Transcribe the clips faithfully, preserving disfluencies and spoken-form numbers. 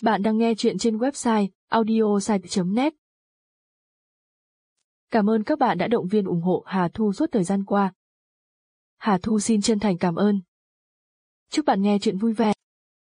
Bạn đang nghe chuyện trên website audiosite chấm net. Cảm ơn các bạn đã động viên ủng hộ Hà Thu suốt thời gian qua. Hà Thu xin chân thành cảm ơn. Chúc bạn nghe chuyện vui vẻ.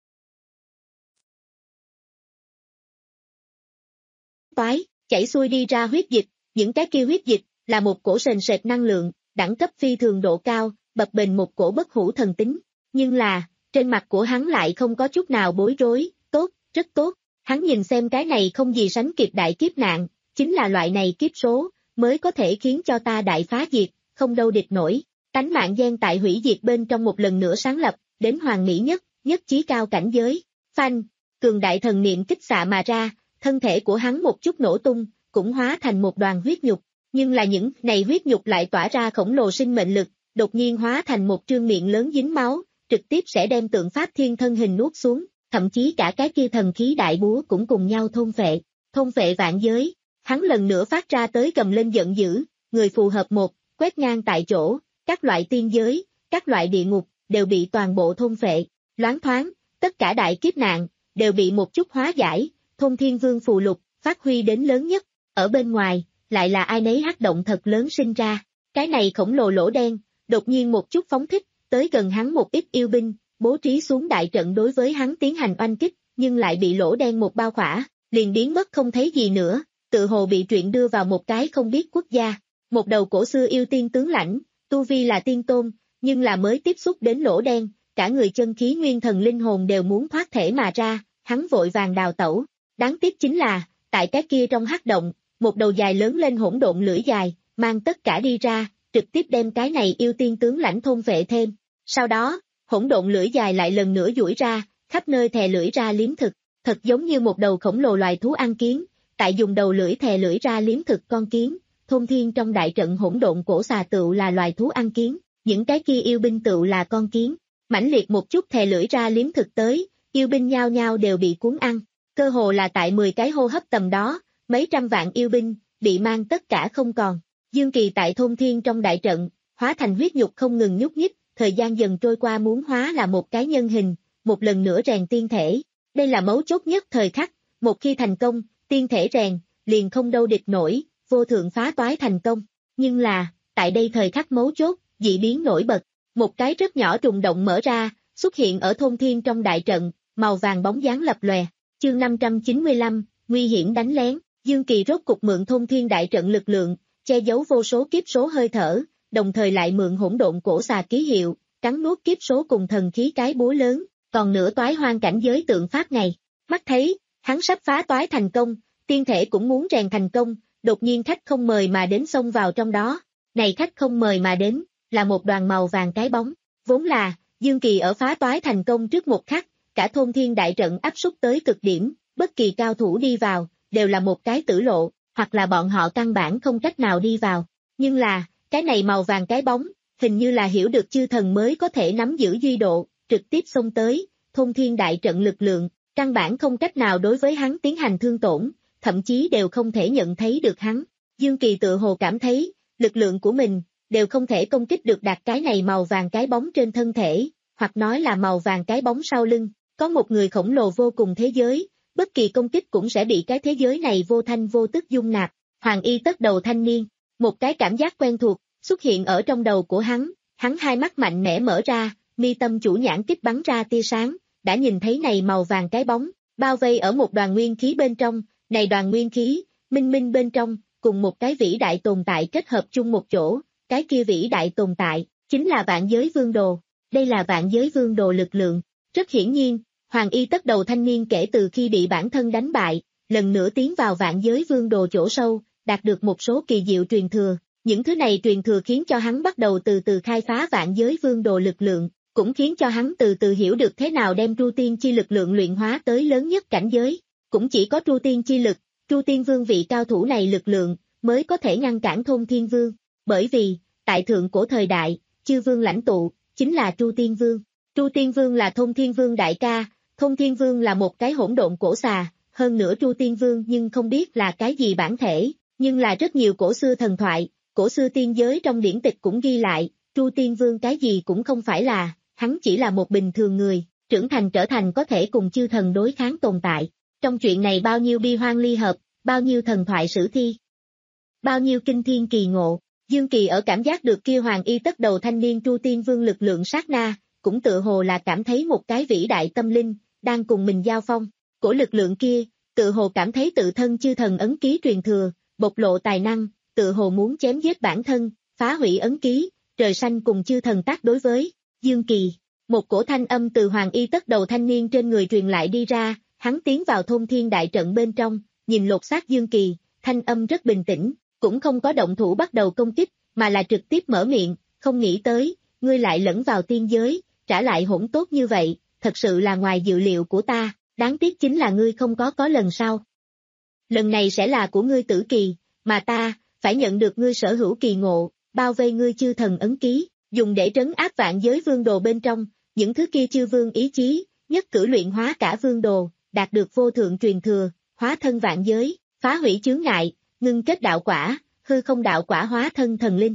Toái, chảy xuôi đi ra huyết dịch, những cái kia huyết dịch là một cổ sền sệt năng lượng, đẳng cấp phi thường độ cao, bập bềnh một cổ bất hủ thần tính. Nhưng là, trên mặt của hắn lại không có chút nào bối rối, tốt, rất tốt. Hắn nhìn xem cái này không gì sánh kịp đại kiếp nạn, chính là loại này kiếp số, mới có thể khiến cho ta đại phá diệt, không đâu địch nổi. Tánh mạng gen tại hủy diệt bên trong một lần nữa sáng lập, đến hoàn mỹ nhất, nhất chí cao cảnh giới. Phanh, cường đại thần niệm kích xạ mà ra, thân thể của hắn một chút nổ tung, cũng hóa thành một đoàn huyết nhục. Nhưng là những này huyết nhục lại tỏa ra khổng lồ sinh mệnh lực, đột nhiên hóa thành một trương miệng lớn dính máu, trực tiếp sẽ đem tượng pháp thiên thân hình nuốt xuống, thậm chí cả cái kia thần khí đại búa cũng cùng nhau thôn phệ, thôn phệ vạn giới. Hắn lần nữa phát ra tới gầm lên giận dữ, người phù hợp một, quét ngang tại chỗ, các loại tiên giới, các loại địa ngục, đều bị toàn bộ thôn phệ, loáng thoáng, tất cả đại kiếp nạn, đều bị một chút hóa giải, thôn thiên vương phù lục, phát huy đến lớn nhất, ở bên ngoài, lại là ai nấy hắc động thật lớn sinh ra, cái này khổng lồ lỗ đen, đột nhiên một chút phóng thích, tới gần hắn một ít yêu binh, bố trí xuống đại trận đối với hắn tiến hành oanh kích, nhưng lại bị lỗ đen một bao khỏa, liền biến mất không thấy gì nữa, tự hồ bị truyện đưa vào một cái không biết quốc gia, một đầu cổ xưa yêu tiên tướng lãnh, tu vi là tiên tôn, nhưng là mới tiếp xúc đến lỗ đen, cả người chân khí nguyên thần linh hồn đều muốn thoát thể mà ra, hắn vội vàng đào tẩu, đáng tiếc chính là, tại cái kia trong hắc động, một đầu dài lớn lên hỗn độn lưỡi dài, mang tất cả đi ra, trực tiếp đem cái này yêu tiên tướng lãnh thôn vệ thêm, sau đó, hỗn độn lưỡi dài lại lần nữa duỗi ra, khắp nơi thè lưỡi ra liếm thực, thật giống như một đầu khổng lồ loài thú ăn kiến, tại dùng đầu lưỡi thè lưỡi ra liếm thực con kiến, thôn thiên trong đại trận hỗn độn cổ xà tựu là loài thú ăn kiến, những cái kia yêu binh tựu là con kiến, mãnh liệt một chút thè lưỡi ra liếm thực tới, yêu binh nhao nhao đều bị cuốn ăn, cơ hồ là tại mười cái hô hấp tầm đó, mấy trăm vạn yêu binh, bị mang tất cả không còn, Dương Kỳ tại thôn thiên trong đại trận, hóa thành huyết nhục không ngừng nhúc nhích, thời gian dần trôi qua muốn hóa là một cái nhân hình, một lần nữa rèn tiên thể. Đây là mấu chốt nhất thời khắc, một khi thành công, tiên thể rèn, liền không đâu địch nổi, vô thượng phá toái thành công. Nhưng là, tại đây thời khắc mấu chốt, dị biến nổi bật, một cái rất nhỏ trùng động mở ra, xuất hiện ở thôn thiên trong đại trận, màu vàng bóng dáng lập lòe. Chương năm trăm chín mươi lăm, nguy hiểm đánh lén, Dương Kỳ rốt cục mượn thôn thiên đại trận lực lượng, che giấu vô số kiếp số hơi thở, đồng thời lại mượn hỗn độn cổ xà ký hiệu, cắn nuốt kiếp số cùng thần khí cái búa lớn, còn nửa toái hoang cảnh giới tượng pháp này. Mắt thấy, hắn sắp phá toái thành công, tiên thể cũng muốn rèn thành công, đột nhiên khách không mời mà đến xông vào trong đó. Này khách không mời mà đến, là một đoàn màu vàng cái bóng, vốn là, Dương Kỳ ở phá toái thành công trước một khắc, cả thôn thiên đại trận áp xúc tới cực điểm, bất kỳ cao thủ đi vào, đều là một cái tử lộ, hoặc là bọn họ căn bản không cách nào đi vào. Nhưng là, cái này màu vàng cái bóng, hình như là hiểu được chư thần mới có thể nắm giữ duy độ, trực tiếp xông tới, thôn thiên đại trận lực lượng, căn bản không cách nào đối với hắn tiến hành thương tổn, thậm chí đều không thể nhận thấy được hắn. Dương Kỳ tự hồ cảm thấy, lực lượng của mình, đều không thể công kích được đạt cái này màu vàng cái bóng trên thân thể, hoặc nói là màu vàng cái bóng sau lưng, có một người khổng lồ vô cùng thế giới, bất kỳ công kích cũng sẽ bị cái thế giới này vô thanh vô tức dung nạp. Hoàng y tất đầu thanh niên, một cái cảm giác quen thuộc, xuất hiện ở trong đầu của hắn, hắn hai mắt mạnh mẽ mở ra, mi tâm chủ nhãn kích bắn ra tia sáng, đã nhìn thấy này màu vàng cái bóng, bao vây ở một đoàn nguyên khí bên trong, này đoàn nguyên khí, minh minh bên trong, cùng một cái vĩ đại tồn tại kết hợp chung một chỗ, cái kia vĩ đại tồn tại, chính là vạn giới vương đồ, đây là vạn giới vương đồ lực lượng. Rất hiển nhiên, Hoàng y tất đầu thanh niên kể từ khi bị bản thân đánh bại, lần nữa tiến vào vạn giới vương đồ chỗ sâu, đạt được một số kỳ diệu truyền thừa, những thứ này truyền thừa khiến cho hắn bắt đầu từ từ khai phá vạn giới vương đồ lực lượng, cũng khiến cho hắn từ từ hiểu được thế nào đem Tru Tiên chi lực lượng luyện hóa tới lớn nhất cảnh giới, cũng chỉ có Tru Tiên chi lực, Tru Tiên vương vị cao thủ này lực lượng, mới có thể ngăn cản thôn thiên vương, bởi vì, tại thượng cổ thời đại, chư vương lãnh tụ, chính là Tru Tiên vương, Tru Tiên vương là thôn thiên vương đại ca, thôn thiên vương là một cái hỗn độn cổ xà, hơn nữa Tru Tiên vương nhưng không biết là cái gì bản thể, nhưng là rất nhiều cổ xưa thần thoại, cổ xưa tiên giới trong điển tịch cũng ghi lại, Tru Tiên vương cái gì cũng không phải là, hắn chỉ là một bình thường người, trưởng thành trở thành có thể cùng chư thần đối kháng tồn tại, Trong chuyện này bao nhiêu bi hoang ly hợp, bao nhiêu thần thoại sử thi, bao nhiêu kinh thiên kỳ ngộ. Dương Kỳ ở cảm giác được kia hoàng y tất đầu thanh niên Tru Tiên Vương lực lượng sát na, cũng tự hồ là cảm thấy một cái vĩ đại tâm linh, đang cùng mình giao phong. Của lực lượng kia, tự hồ cảm thấy tự thân chư thần ấn ký truyền thừa, bộc lộ tài năng, tự hồ muốn chém giết bản thân, phá hủy ấn ký, trời xanh cùng chư thần tác đối với Dương Kỳ. Một cổ thanh âm từ hoàng y tất đầu thanh niên trên người truyền lại đi ra, hắn tiến vào thôn thiên đại trận bên trong, nhìn lột xác Dương Kỳ, thanh âm rất bình tĩnh, cũng không có động thủ bắt đầu công kích, mà là trực tiếp mở miệng, không nghĩ tới, ngươi lại lẫn vào tiên giới, trả lại hỗn tốt như vậy, thật sự là ngoài dự liệu của ta, đáng tiếc chính là ngươi không có có lần sau. Lần này sẽ là của ngươi tử kỳ, mà ta, phải nhận được ngươi sở hữu kỳ ngộ, bao vây ngươi chư thần ấn ký, dùng để trấn áp vạn giới vương đồ bên trong, những thứ kia chư vương ý chí, nhất cử luyện hóa cả vương đồ, đạt được vô thượng truyền thừa, hóa thân vạn giới, phá hủy chướng ngại, ngưng kết đạo quả, hư không đạo quả hóa thân thần linh.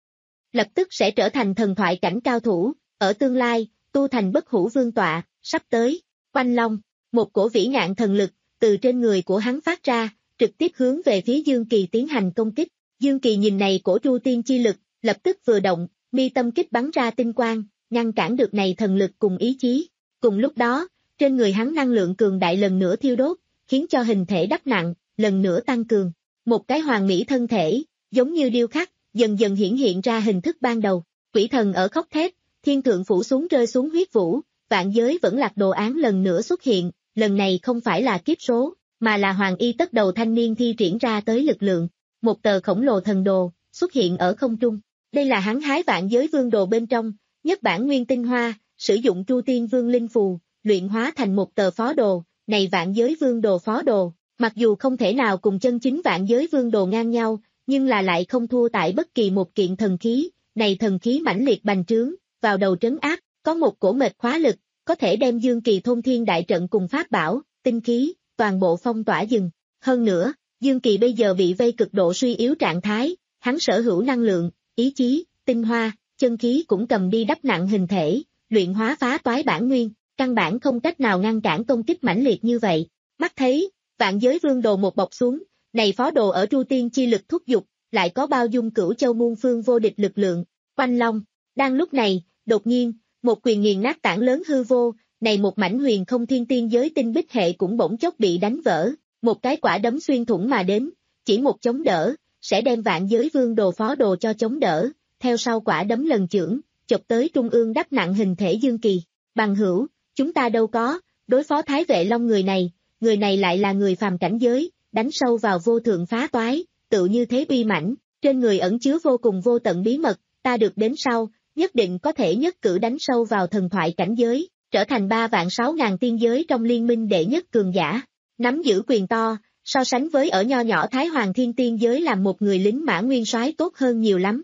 Lập tức sẽ trở thành thần thoại cảnh cao thủ, ở tương lai, tu thành bất hủ vương tọa, sắp tới, Oanh Long, một cổ vĩ ngạn thần lực, từ trên người của hắn phát ra, trực tiếp hướng về phía Dương Kỳ tiến hành công kích. Dương Kỳ nhìn này cổ Tru Tiên chi lực, lập tức vừa động, mi tâm kích bắn ra tinh quang, ngăn cản được này thần lực cùng ý chí. Cùng lúc đó, trên người hắn năng lượng cường đại lần nữa thiêu đốt, khiến cho hình thể đắp nặng, lần nữa tăng cường. Một cái hoàn mỹ thân thể, giống như điêu khắc, dần dần hiển hiện ra hình thức ban đầu. Quỷ thần ở khóc thét, thiên thượng phủ xuống rơi xuống huyết vũ, vạn giới vẫn lạc đồ án lần nữa xuất hiện, lần này không phải là kiếp số, mà là hoàng y tất đầu thanh niên thi triển ra tới lực lượng. Một tờ khổng lồ thần đồ, xuất hiện ở không trung. Đây là hắn hái vạn giới vương đồ bên trong, nhất bản nguyên tinh hoa, sử dụng Tru Tiên Vương linh phù, luyện hóa thành một tờ phó đồ, này vạn giới vương đồ phó đồ. Mặc dù không thể nào cùng chân chính vạn giới vương đồ ngang nhau, nhưng là lại không thua tại bất kỳ một kiện thần khí, này thần khí mãnh liệt bành trướng, vào đầu trấn áp, có một cổ mệt khóa lực, có thể đem Dương Kỳ thôn thiên đại trận cùng pháp bảo, tinh khí, toàn bộ phong tỏa dừng. Hơn nữa, Dương Kỳ bây giờ bị vây cực độ suy yếu trạng thái, hắn sở hữu năng lượng, ý chí, tinh hoa, chân khí cũng cầm đi đắp nặng hình thể, luyện hóa phá toái bản nguyên, căn bản không cách nào ngăn cản công kích mãnh liệt như vậy. Mắt thấy, vạn giới vương đồ một bọc xuống, này phó đồ ở Tru Tiên chi lực thúc giục, lại có bao dung cửu châu muôn phương vô địch lực lượng. Oanh Long, đang lúc này, đột nhiên, một quyền nghiền nát tảng lớn hư vô, này một mảnh huyền không thiên tiên giới tinh bích hệ cũng bỗng chốc bị đánh vỡ, một cái quả đấm xuyên thủng mà đến, chỉ một chống đỡ, sẽ đem vạn giới vương đồ phó đồ cho chống đỡ, theo sau quả đấm lần chưởng, chụp tới trung ương đắp nặng hình thể Dương Kỳ. Bằng hữu, chúng ta đâu có, đối phó Thái Vệ Long người này, người này lại là người phàm cảnh giới, đánh sâu vào vô thượng phá toái, tự như thế uy mãnh, trên người ẩn chứa vô cùng vô tận bí mật, ta được đến sau, nhất định có thể nhất cử đánh sâu vào thần thoại cảnh giới, trở thành ba vạn sáu ngàn tiên giới trong liên minh đệ nhất cường giả, nắm giữ quyền to, so sánh với ở nho nhỏ Thái Hoàng Thiên Tiên giới làm một người lính mã nguyên soái tốt hơn nhiều lắm.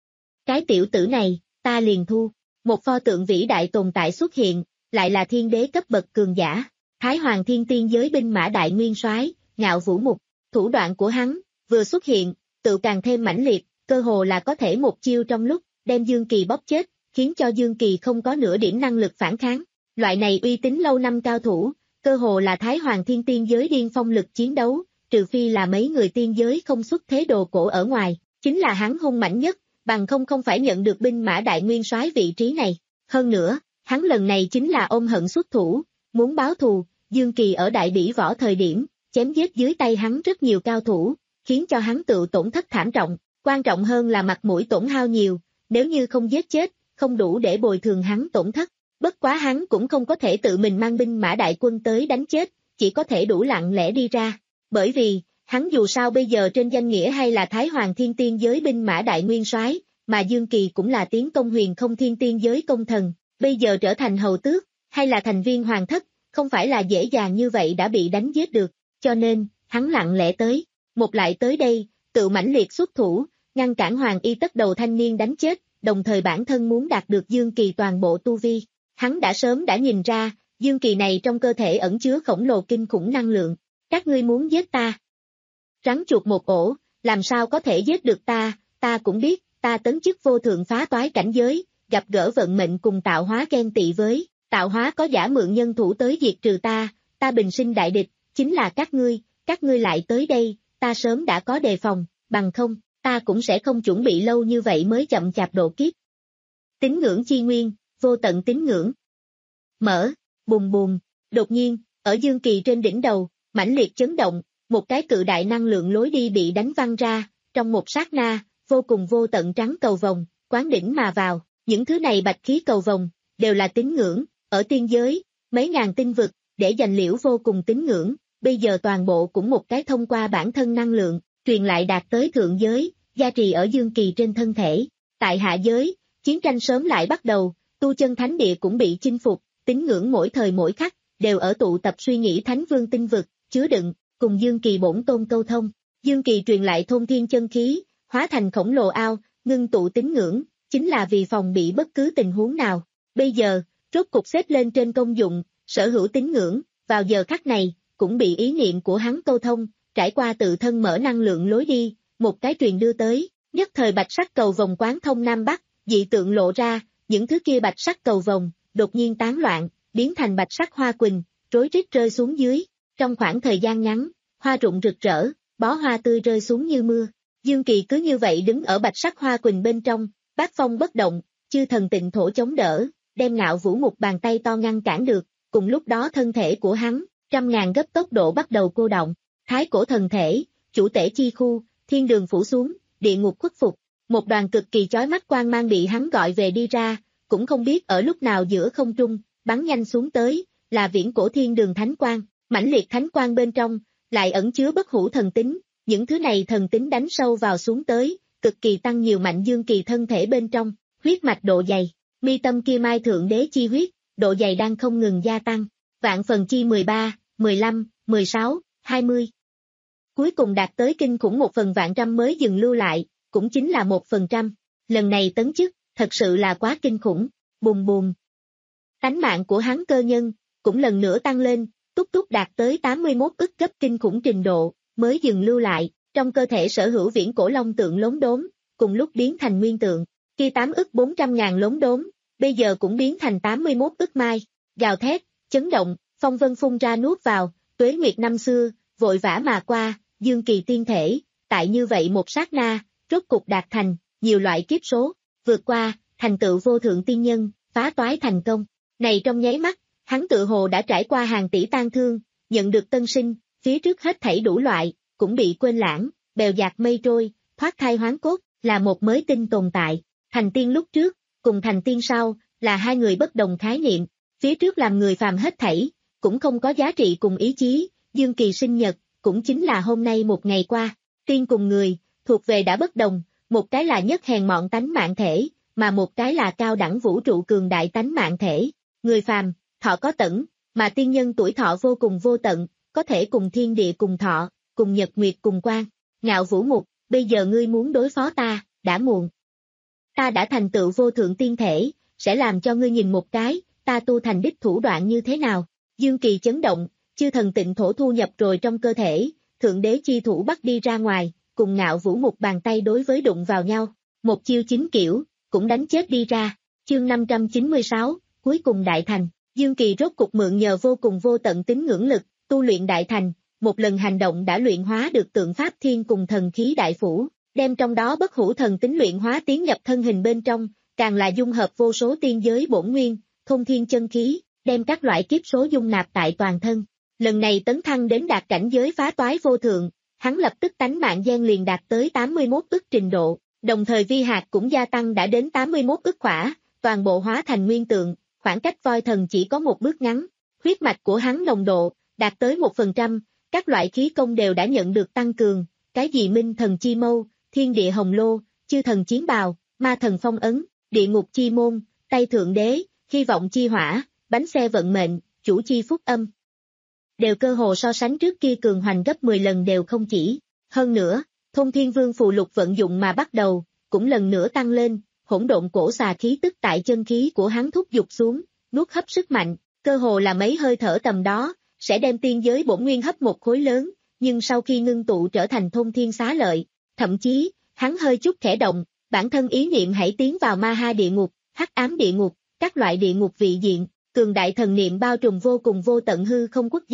Cái tiểu tử này, ta liền thu, một pho tượng vĩ đại tồn tại xuất hiện, lại là thiên đế cấp bậc cường giả, Thái Hoàng Thiên Tiên giới binh mã đại nguyên soái, Ngạo Vũ Mục, thủ đoạn của hắn, vừa xuất hiện, tự càng thêm mãnh liệt, cơ hồ là có thể một chiêu trong lúc, đem Dương Kỳ bóp chết, khiến cho Dương Kỳ không có nửa điểm năng lực phản kháng. Loại này uy tín lâu năm cao thủ, cơ hồ là Thái Hoàng Thiên Tiên giới điên phong lực chiến đấu, trừ phi là mấy người tiên giới không xuất thế đồ cổ ở ngoài, chính là hắn hung mạnh nhất, bằng không không phải nhận được binh mã đại nguyên soái vị trí này. Hơn nữa, hắn lần này chính là ôm hận xuất thủ, muốn báo thù. Dương Kỳ ở đại bỉ võ thời điểm, chém giết dưới tay hắn rất nhiều cao thủ, khiến cho hắn tự tổn thất thảm trọng, quan trọng hơn là mặt mũi tổn hao nhiều, nếu như không giết chết, không đủ để bồi thường hắn tổn thất. Bất quá hắn cũng không có thể tự mình mang binh mã đại quân tới đánh chết, chỉ có thể đủ lặng lẽ đi ra, bởi vì, hắn dù sao bây giờ trên danh nghĩa hay là Thái Hoàng Thiên Tiên giới binh mã đại nguyên soái, mà Dương Kỳ cũng là tiến công huyền không thiên tiên giới công thần, bây giờ trở thành hầu tước, hay là thành viên hoàng thất, không phải là dễ dàng như vậy đã bị đánh giết được, cho nên, hắn lặng lẽ tới, một lại tới đây, tự mãnh liệt xuất thủ, ngăn cản hoàng y tất đầu thanh niên đánh chết, đồng thời bản thân muốn đạt được Dương Kỳ toàn bộ tu vi. Hắn đã sớm đã nhìn ra, Dương Kỳ này trong cơ thể ẩn chứa khổng lồ kinh khủng năng lượng. Các ngươi muốn giết ta? Rắn chuột một ổ, làm sao có thể giết được ta, ta cũng biết, ta tấn chức vô thượng phá toái cảnh giới, gặp gỡ vận mệnh cùng tạo hóa ghen tị với, tạo hóa có giả mượn nhân thủ tới diệt trừ ta, ta bình sinh đại địch, chính là các ngươi, các ngươi lại tới đây, ta sớm đã có đề phòng, bằng không, ta cũng sẽ không chuẩn bị lâu như vậy mới chậm chạp độ kiếp. Tín ngưỡng chi nguyên, vô tận tín ngưỡng. Mở, bùm bùm, đột nhiên, ở Dương Kỳ trên đỉnh đầu, mãnh liệt chấn động, một cái cự đại năng lượng lối đi bị đánh văng ra, trong một sát na, vô cùng vô tận trắng cầu vồng, quán đỉnh mà vào, những thứ này bạch khí cầu vồng, đều là tín ngưỡng, ở tiên giới, mấy ngàn tinh vực, để dành liễu vô cùng tín ngưỡng, bây giờ toàn bộ cũng một cái thông qua bản thân năng lượng, truyền lại đạt tới thượng giới, gia trì ở Dương Kỳ trên thân thể. Tại hạ giới, chiến tranh sớm lại bắt đầu, tu chân thánh địa cũng bị chinh phục, tín ngưỡng mỗi thời mỗi khắc, đều ở tụ tập suy nghĩ thánh vương tinh vực, chứa đựng, cùng Dương Kỳ bổn tôn câu thông. Dương Kỳ truyền lại thôn thiên chân khí, hóa thành khổng lồ ao, ngưng tụ tín ngưỡng, chính là vì phòng bị bất cứ tình huống nào. Bây giờ, rốt cục xếp lên trên công dụng, sở hữu tín ngưỡng, vào giờ khắc này, cũng bị ý niệm của hắn câu thông, trải qua tự thân mở năng lượng lối đi, một cái truyền đưa tới, nhất thời bạch sắc cầu vòng quán thông Nam Bắc, dị tượng lộ ra, những thứ kia bạch sắc cầu vòng, đột nhiên tán loạn, biến thành bạch sắc hoa quỳnh, rối rít rơi xuống dưới, trong khoảng thời gian ngắn, hoa rụng rực rỡ, bó hoa tươi rơi xuống như mưa. Dương Kỳ cứ như vậy đứng ở bạch sắc hoa quỳnh bên trong, bát phong bất động, chư thần tịnh thổ chống đỡ, đem Ngạo Vũ một bàn tay to ngăn cản được, cùng lúc đó thân thể của hắn, trăm ngàn gấp tốc độ bắt đầu cô động, thái cổ thần thể, chủ tể chi khu, thiên đường phủ xuống, địa ngục khuất phục, một đoàn cực kỳ chói mắt quang mang bị hắn gọi về đi ra, cũng không biết ở lúc nào giữa không trung, bắn nhanh xuống tới, là viễn cổ thiên đường thánh quang, mãnh liệt thánh quang bên trong, lại ẩn chứa bất hủ thần tính, những thứ này thần tính đánh sâu vào xuống tới, cực kỳ tăng nhiều mạnh Dương Kỳ thân thể bên trong, huyết mạch độ dày, mi tâm kia mai thượng đế chi huyết, độ dày đang không ngừng gia tăng, vạn phần chi mười ba, mười lăm, mười sáu, hai mươi. Cuối cùng đạt tới kinh khủng một phần vạn trăm mới dừng lưu lại, cũng chính là một phần trăm, lần này tấn chức, thật sự là quá kinh khủng, bùm bùm. Tánh mạng của hắn cơ nhân, cũng lần nữa tăng lên, túc túc đạt tới tám mươi mốt ức cấp kinh khủng trình độ, mới dừng lưu lại, trong cơ thể sở hữu viễn cổ long tượng lốm đốm, cùng lúc biến thành nguyên tượng, khi tám ức bốn trăm ngàn lốm đốm, bây giờ cũng biến thành tám mươi mốt ức mai, gào thét, chấn động, phong vân phun ra nuốt vào, tuế nguyệt năm xưa, vội vã mà qua, Dương Kỳ tiên thể, tại như vậy một sát na, rốt cục đạt thành, nhiều loại kiếp số, vượt qua, thành tựu vô thượng tiên nhân, phá toái thành công, này trong nháy mắt, hắn tự hồ đã trải qua hàng tỷ tang thương, nhận được tân sinh, phía trước hết thảy đủ loại, cũng bị quên lãng, bèo dạt mây trôi, thoát thai hoán cốt, là một mới tinh tồn tại, thành tiên lúc trước, cùng thành tiên sau, là hai người bất đồng khái niệm, phía trước làm người phàm hết thảy, cũng không có giá trị cùng ý chí, Dương Kỳ sinh nhật, cũng chính là hôm nay một ngày qua, tiên cùng người, thuộc về đã bất đồng, một cái là nhất hèn mọn tánh mạng thể, mà một cái là cao đẳng vũ trụ cường đại tánh mạng thể, người phàm, thọ có tận, mà tiên nhân tuổi thọ vô cùng vô tận, có thể cùng thiên địa cùng thọ, cùng nhật nguyệt cùng quang. Ngạo Vũ Mục, bây giờ ngươi muốn đối phó ta, đã muộn. Ta đã thành tựu vô thượng tiên thể, sẽ làm cho ngươi nhìn một cái, ta tu thành đích thủ đoạn như thế nào. Dương Kỳ chấn động, chư thần tịnh thổ thu nhập rồi trong cơ thể, thượng đế chi thủ bắt đi ra ngoài, cùng Ngạo Vũ Mục bàn tay đối với đụng vào nhau, một chiêu chính kiểu, cũng đánh chết đi ra. Chương năm trăm chín mươi sáu, cuối cùng đại thành, Dương Kỳ rốt cục mượn nhờ vô cùng vô tận tín ngưỡng lực, tu luyện đại thành, một lần hành động đã luyện hóa được tượng pháp thiên cùng thần khí đại phủ, đem trong đó bất hủ thần tính luyện hóa tiến nhập thân hình bên trong, càng là dung hợp vô số tiên giới bổn nguyên, thôn thiên chân khí, đem các loại kiếp số dung nạp tại toàn thân. Lần này tấn thăng đến đạt cảnh giới phá toái vô thượng, hắn lập tức tánh mạng gen liền đạt tới tám mươi mốt ức trình độ, đồng thời vi hạt cũng gia tăng đã đến tám mươi mốt ức khỏa, toàn bộ hóa thành nguyên tượng, khoảng cách voi thần chỉ có một bước ngắn, huyết mạch của hắn nồng độ, đạt tới một phần trăm, các loại khí công đều đã nhận được tăng cường, cái gì minh thần chi mâu, thiên địa hồng lô, chư thần chiến bào, ma thần phong ấn, địa ngục chi môn, tay thượng đế, hy vọng chi hỏa, bánh xe vận mệnh, chủ chi phúc âm. Đều cơ hồ so sánh trước kia cường hoành gấp mười lần đều không chỉ. Hơn nữa, thôn thiên vương phù lục vận dụng mà bắt đầu, cũng lần nữa tăng lên, hỗn độn cổ xà khí tức tại chân khí của hắn thúc dục xuống, nuốt hấp sức mạnh, cơ hồ là mấy hơi thở tầm đó, sẽ đem tiên giới bổn nguyên hấp một khối lớn, nhưng sau khi ngưng tụ trở thành thôn thiên xá lợi, thậm chí, hắn hơi chút khẽ động, bản thân ý niệm hãy tiến vào ma ha địa ngục, hắc ám địa ngục, các loại địa ngục vị diện, cường đại thần niệm bao trùm vô cùng vô tận hư không quốc gia,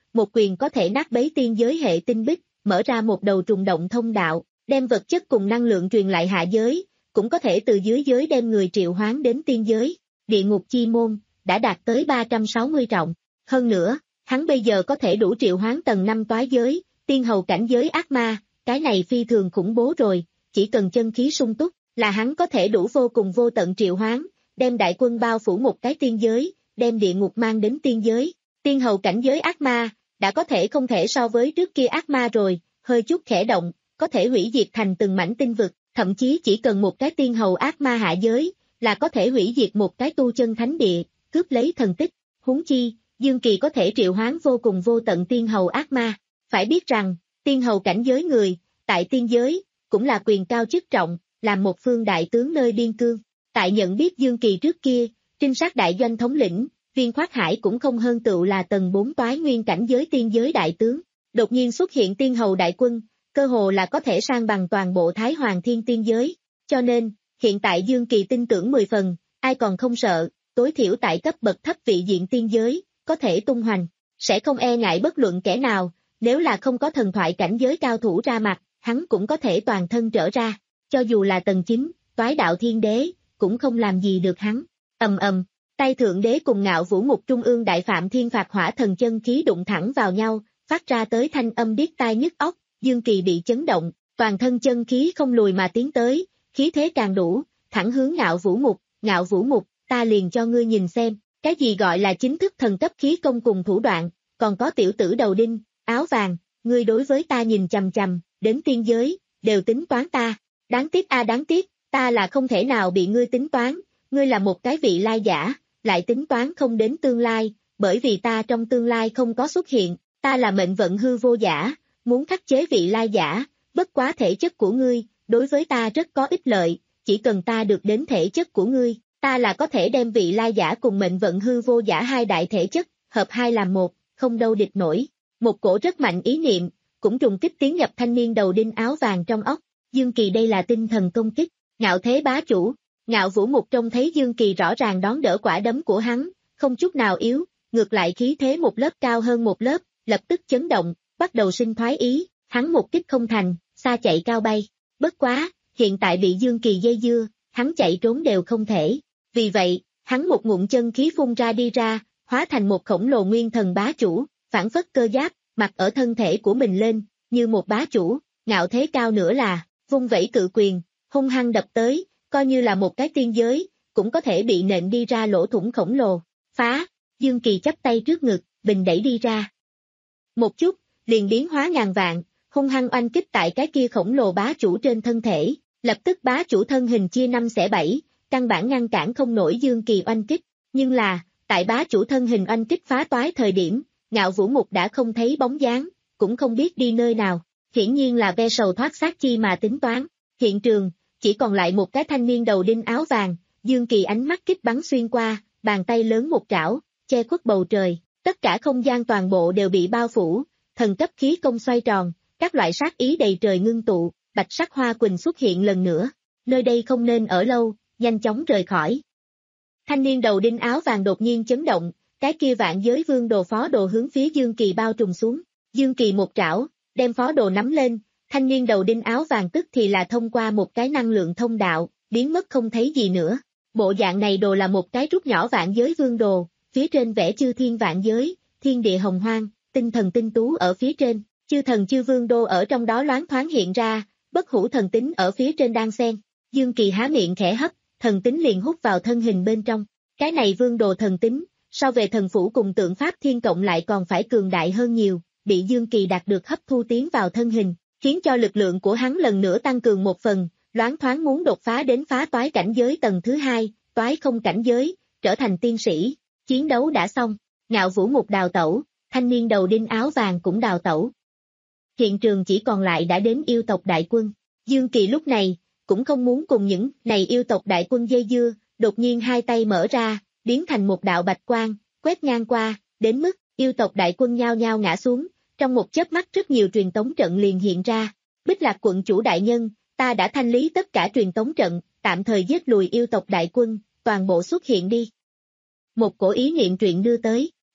một quyền có thể nát bấy tiên giới hệ tinh bích, mở ra một đầu trùng động thông đạo, đem vật chất cùng năng lượng truyền lại hạ giới, cũng có thể từ dưới giới đem người triệu hoán đến tiên giới. Địa ngục chi môn đã đạt tới ba trăm sáu mươi trọng. Hơn nữa, hắn bây giờ có thể đủ triệu hoán tầng năm toái giới, tiên hầu cảnh giới ác ma, cái này phi thường khủng bố rồi, chỉ cần chân khí sung túc, là hắn có thể đủ vô cùng vô tận triệu hoán, đem đại quân bao phủ một cái tiên giới, đem địa ngục mang đến tiên giới. Tiên hầu cảnh giới ác ma, đã có thể không thể so với trước kia ác ma rồi, hơi chút khẽ động, có thể hủy diệt thành từng mảnh tinh vực, thậm chí chỉ cần một cái tiên hầu ác ma hạ giới, là có thể hủy diệt một cái tu chân thánh địa, cướp lấy thần tích. Huống chi, Dương Kỳ có thể triệu hoán vô cùng vô tận tiên hầu ác ma. Phải biết rằng, tiên hầu cảnh giới người, tại tiên giới, cũng là quyền cao chức trọng, làm một phương đại tướng nơi biên cương. Tại nhận biết Dương Kỳ trước kia, trinh sát đại doanh thống lĩnh, Viên Khoát Hải cũng không hơn tựu là tầng bốn toái nguyên cảnh giới tiên giới đại tướng. Đột nhiên xuất hiện tiên hầu đại quân, cơ hồ là có thể sang bằng toàn bộ Thái Hoàng Thiên tiên giới. Cho nên, hiện tại Dương Kỳ tin tưởng mười phần, ai còn không sợ, tối thiểu tại cấp bậc thấp vị diện tiên giới, có thể tung hoành, sẽ không e ngại bất luận kẻ nào, nếu là không có thần thoại cảnh giới cao thủ ra mặt, hắn cũng có thể toàn thân trở ra, cho dù là tầng chín, toái đạo thiên đế, cũng không làm gì được hắn. Ầm ầm, tay thượng đế cùng Ngạo Vũ Mục trung ương đại phạm thiên phạt hỏa thần chân khí đụng thẳng vào nhau, phát ra tới thanh âm điếc tai nhức óc, Dương Kỳ bị chấn động, toàn thân chân khí không lùi mà tiến tới, khí thế càng đủ, thẳng hướng Ngạo Vũ Mục. Ngạo Vũ Mục, ta liền cho ngươi nhìn xem, cái gì gọi là chính thức thần cấp khí công cùng thủ đoạn, còn có tiểu tử đầu đinh, áo vàng, ngươi đối với ta nhìn chằm chằm, đến tiên giới, đều tính toán ta, đáng tiếc a đáng tiếc, ta là không thể nào bị ngươi tính toán, ngươi là một cái vị lai giả, lại tính toán không đến tương lai, bởi vì ta trong tương lai không có xuất hiện, ta là mệnh vận hư vô giả, muốn khắc chế vị lai giả, bất quá thể chất của ngươi, đối với ta rất có ích lợi, chỉ cần ta được đến thể chất của ngươi, ta là có thể đem vị lai giả cùng mệnh vận hư vô giả hai đại thể chất, hợp hai làm một, không đâu địch nổi. Một cổ rất mạnh ý niệm, cũng trùng kích tiến nhập thanh niên đầu đinh áo vàng trong óc. Dương Kỳ đây là tinh thần công kích, ngạo thế bá chủ. Ngạo Vũ Mục trông thấy Dương Kỳ rõ ràng đón đỡ quả đấm của hắn, không chút nào yếu, ngược lại khí thế một lớp cao hơn một lớp, lập tức chấn động, bắt đầu sinh thoái ý, hắn một kích không thành, xa chạy cao bay. Bất quá, hiện tại bị Dương Kỳ dây dưa, hắn chạy trốn đều không thể. Vì vậy, hắn một ngụm chân khí phun ra đi ra, hóa thành một khổng lồ nguyên thần bá chủ, phản phất cơ giáp, mặc ở thân thể của mình lên, như một bá chủ, ngạo thế cao nữa là, vung vẩy cự quyền, hung hăng đập tới, coi như là một cái tiên giới, cũng có thể bị nện đi ra lỗ thủng khổng lồ. Phá, Dương Kỳ chắp tay trước ngực, bình đẩy đi ra. Một chút, liền biến hóa ngàn vạn, hung hăng oanh kích tại cái kia khổng lồ bá chủ trên thân thể, lập tức bá chủ thân hình chia năm xẻ bảy, căn bản ngăn cản không nổi Dương Kỳ oanh kích, nhưng là, tại bá chủ thân hình oanh kích phá toái thời điểm, Ngạo Vũ Mục đã không thấy bóng dáng, cũng không biết đi nơi nào, hiển nhiên là ve sầu thoát xác chi mà tính toán. Hiện trường, chỉ còn lại một cái thanh niên đầu đinh áo vàng, Dương Kỳ ánh mắt kích bắn xuyên qua, bàn tay lớn một trảo, che khuất bầu trời, tất cả không gian toàn bộ đều bị bao phủ, thần cấp khí công xoay tròn, các loại sát ý đầy trời ngưng tụ, bạch sắc hoa quỳnh xuất hiện lần nữa, nơi đây không nên ở lâu, nhanh chóng rời khỏi. Thanh niên đầu đinh áo vàng đột nhiên chấn động, cái kia vạn giới vương đồ phó đồ hướng phía Dương Kỳ bao trùm xuống, Dương Kỳ một trảo, đem phó đồ nắm lên, thanh niên đầu đinh áo vàng tức thì là thông qua một cái năng lượng thông đạo, biến mất không thấy gì nữa. Bộ dạng này đồ là một cái rút nhỏ vạn giới vương đồ, phía trên vẽ chư thiên vạn giới, thiên địa hồng hoang, tinh thần tinh tú ở phía trên, chư thần chư vương đô ở trong đó loáng thoáng hiện ra, bất hủ thần tính ở phía trên đang xen. Dương Kỳ há miệng khẽ hấp, thần tính liền hút vào thân hình bên trong. Cái này vương đồ thần tính, so về thần phủ cùng tượng pháp thiên cộng lại còn phải cường đại hơn nhiều, bị Dương Kỳ đạt được hấp thu tiến vào thân hình, khiến cho lực lượng của hắn lần nữa tăng cường một phần, loáng thoáng muốn đột phá đến phá toái cảnh giới tầng thứ hai, toái không cảnh giới, trở thành tiên sĩ. Chiến đấu đã xong, Ngạo Vũ Mục đào tẩu, thanh niên đầu đinh áo vàng cũng đào tẩu. Hiện trường chỉ còn lại đã đến yêu tộc đại quân. Dương Kỳ lúc này, cũng không muốn cùng những này yêu tộc đại quân dây dưa, đột nhiên hai tay mở ra, biến thành một đạo bạch quang, quét ngang qua, đến mức yêu tộc đại quân nhao nhao ngã xuống, trong một chớp mắt rất nhiều truyền tống trận liền hiện ra. Bích Lạc quận chủ đại nhân, ta đã thanh lý tất cả truyền tống trận, tạm thời giết lùi yêu tộc đại quân, toàn bộ xuất hiện đi. Một cổ ý niệm truyện đưa tới,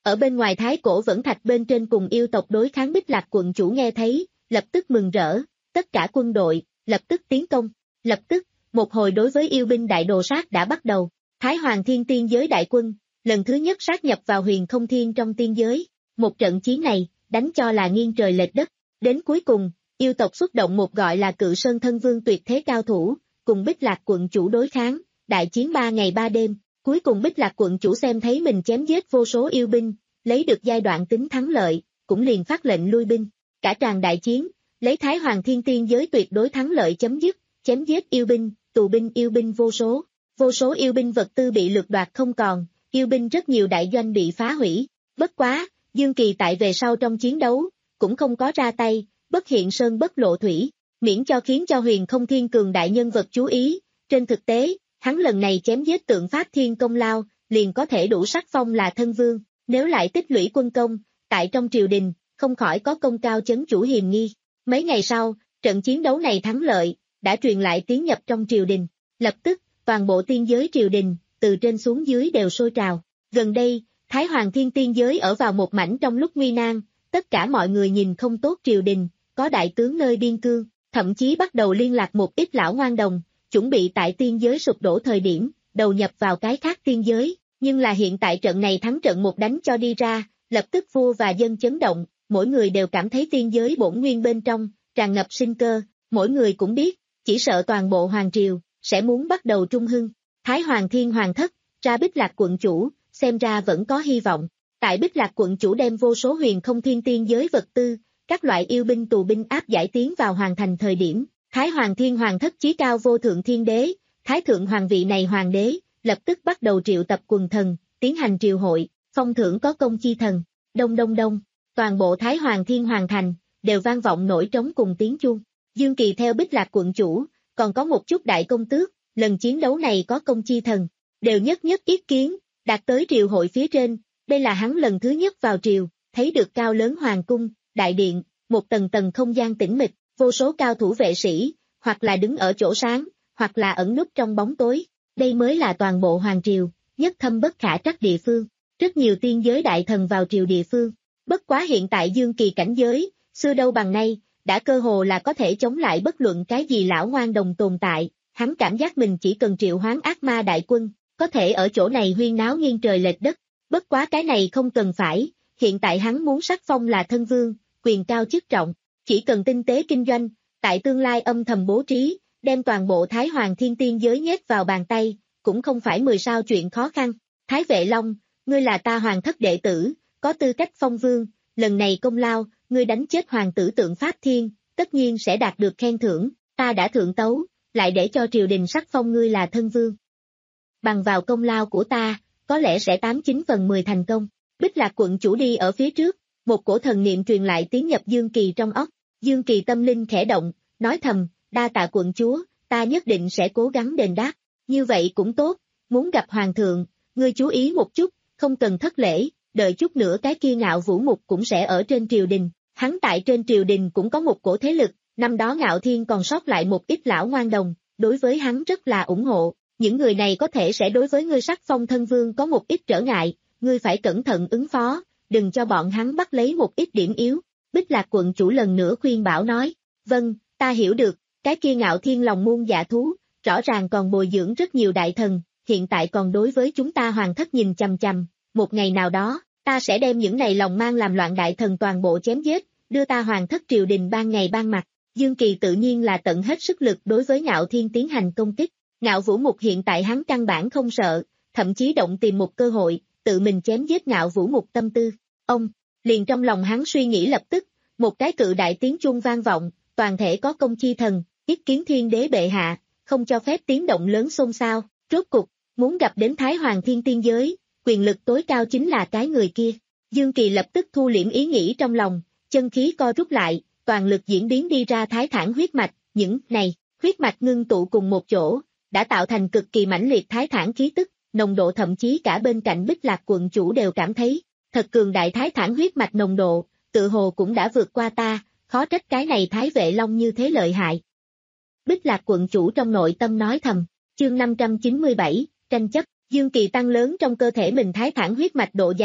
Ở bên ngoài Thái Cổ Vẫn Thạch bên trên cùng yêu tộc đối kháng Bích Lạc quận chủ nghe thấy, lập tức mừng rỡ, tất cả quân đội, lập tức tiến công, lập tức, một hồi đối với yêu binh đại đồ sát đã bắt đầu, Thái Hoàng Thiên Tiên Giới đại quân, lần thứ nhất sát nhập vào Huyền Không Thiên trong tiên giới, một trận chiến này, đánh cho là nghiêng trời lệch đất, đến cuối cùng, yêu tộc xuất động một gọi là Cự Sơn Thân Vương tuyệt thế cao thủ, cùng Bích Lạc quận chủ đối kháng, đại chiến ba ngày ba đêm, cuối cùng Bích Lạc quận chủ xem thấy mình chém giết vô số yêu binh, lấy được giai đoạn tính thắng lợi, cũng liền phát lệnh lui binh, cả tràng đại chiến, lấy Thái Hoàng Thiên Tiên Giới tuyệt đối thắng lợi chấm dứt, chém giết yêu binh, tù binh yêu binh vô số, vô số yêu binh vật tư bị lược đoạt không còn, yêu binh rất nhiều đại doanh bị phá hủy, bất quá, Dương Kỳ tại về sau trong chiến đấu, cũng không có ra tay, bất hiện sơn bất lộ thủy, miễn cho khiến cho Huyền Không Thiên cường đại nhân vật chú ý, trên thực tế, hắn lần này chém giết Tượng Pháp Thiên công lao, liền có thể đủ sắc phong là thân vương, nếu lại tích lũy quân công, tại trong triều đình, không khỏi có công cao chấn chủ hiềm nghi. Mấy ngày sau, trận chiến đấu này thắng lợi, đã truyền lại tiến nhập trong triều đình, lập tức, toàn bộ tiên giới triều đình, từ trên xuống dưới đều sôi trào. Gần đây, Thái Hoàng Thiên Tiên Giới ở vào một mảnh trong lúc nguy nan, tất cả mọi người nhìn không tốt triều đình, có đại tướng nơi biên cương, thậm chí bắt đầu liên lạc một ít lão ngoan đồng, chuẩn bị tại tiên giới sụp đổ thời điểm, đầu nhập vào cái khác tiên giới, nhưng là hiện tại trận này thắng trận một đánh cho đi ra, lập tức vua và dân chấn động, mỗi người đều cảm thấy tiên giới bổn nguyên bên trong, tràn ngập sinh cơ, mỗi người cũng biết, chỉ sợ toàn bộ hoàng triều, sẽ muốn bắt đầu trung hưng. Thái Hoàng Thiên Hoàng thất, ra Bích Lạc quận chủ, xem ra vẫn có hy vọng. Tại Bích Lạc quận chủ đem vô số Huyền Không Thiên tiên giới vật tư, các loại yêu binh tù binh áp giải tiến vào hoàn thành thời điểm, Thái Hoàng Thiên Hoàng thất chí cao vô thượng thiên đế, Thái Thượng Hoàng vị này hoàng đế, lập tức bắt đầu triệu tập quần thần, tiến hành triều hội, phong thưởng có công chi thần, đông đông đông, toàn bộ Thái Hoàng Thiên Hoàng thành, đều vang vọng nổi trống cùng tiếng chuông. Dương Kỳ theo Bích Lạc quận chủ, còn có một chút đại công tước, lần chiến đấu này có công chi thần, đều nhất nhất yết kiến, đạt tới triều hội phía trên, đây là hắn lần thứ nhất vào triều, thấy được cao lớn hoàng cung, đại điện, một tầng tầng không gian tĩnh mịch, vô số cao thủ vệ sĩ, hoặc là đứng ở chỗ sáng, hoặc là ẩn núp trong bóng tối, đây mới là toàn bộ hoàng triều, nhất thâm bất khả trắc địa phương, rất nhiều tiên giới đại thần vào triều địa phương, bất quá hiện tại Dương Kỳ cảnh giới, xưa đâu bằng nay, đã cơ hồ là có thể chống lại bất luận cái gì lão ngoan đồng tồn tại, hắn cảm giác mình chỉ cần triệu hoán ác ma đại quân, có thể ở chỗ này huyên náo nghiêng trời lệch đất, bất quá cái này không cần phải, hiện tại hắn muốn sắc phong là thân vương, quyền cao chức trọng, chỉ cần tinh tế kinh doanh, tại tương lai âm thầm bố trí, đem toàn bộ Thái Hoàng Thiên Tiên giới nhét vào bàn tay, cũng không phải mười sao chuyện khó khăn. Thái Vệ Long, ngươi là ta hoàng thất đệ tử, có tư cách phong vương, lần này công lao, ngươi đánh chết hoàng tử Tượng Pháp Thiên, tất nhiên sẽ đạt được khen thưởng, ta đã thượng tấu, lại để cho triều đình sắc phong ngươi là thân vương. Bằng vào công lao của ta, có lẽ sẽ tám chín phần mười thành công. Bích Lạc quận chủ đi ở phía trước, một cổ thần niệm truyền lại tiến nhập Dương Kỳ trong óc, Dương Kỳ tâm linh khẽ động, nói thầm, đa tạ quận chúa, ta nhất định sẽ cố gắng đền đáp, như vậy cũng tốt, muốn gặp hoàng thượng, ngươi chú ý một chút, không cần thất lễ, đợi chút nữa cái kia Ngạo Vũ Mục cũng sẽ ở trên triều đình, hắn tại trên triều đình cũng có một cổ thế lực, năm đó Ngạo Thiên còn sót lại một ít lão ngoan đồng, đối với hắn rất là ủng hộ, những người này có thể sẽ đối với ngươi sắc phong thân vương có một ít trở ngại, ngươi phải cẩn thận ứng phó, đừng cho bọn hắn bắt lấy một ít điểm yếu. Bích Lạc quận chủ lần nữa khuyên bảo nói, vâng, ta hiểu được, cái kia Ngạo Thiên lòng muôn dạ thú, rõ ràng còn bồi dưỡng rất nhiều đại thần, hiện tại còn đối với chúng ta hoàng thất nhìn chằm chằm, một ngày nào đó, ta sẽ đem những này lòng mang làm loạn đại thần toàn bộ chém giết, đưa ta hoàng thất triều đình ban ngày ban mặt. Dương Kỳ tự nhiên là tận hết sức lực đối với Ngạo Thiên tiến hành công kích, Ngạo Vũ Mục hiện tại hắn căn bản không sợ, thậm chí động tìm một cơ hội, tự mình chém giết Ngạo Vũ Mục tâm tư. Ông, liền trong lòng hắn suy nghĩ lập tức, một cái cự đại tiếng chuông vang vọng, toàn thể có công chi thần, yết kiến thiên đế bệ hạ, không cho phép tiếng động lớn xôn xao, rốt cục, muốn gặp đến Thái Hoàng Thiên Tiên giới, quyền lực tối cao chính là cái người kia. Dương Kỳ lập tức thu liễm ý nghĩ trong lòng, chân khí co rút lại, toàn lực diễn biến đi ra thái thản huyết mạch, những này, huyết mạch ngưng tụ cùng một chỗ, đã tạo thành cực kỳ mãnh liệt thái thản khí tức, nồng độ thậm chí cả bên cạnh Bích Lạc quận chủ đều cảm thấy, thật cường đại thái thản huyết mạch nồng độ, tự hồ cũng đã vượt qua ta, khó trách cái này Thái Vệ Long như thế lợi hại. Bích Lạc quận chủ trong nội tâm nói thầm, chương năm trăm chín mươi bảy, tranh chấp, Dương Kỳ tăng lớn trong cơ thể mình thái thản huyết mạch độ dày,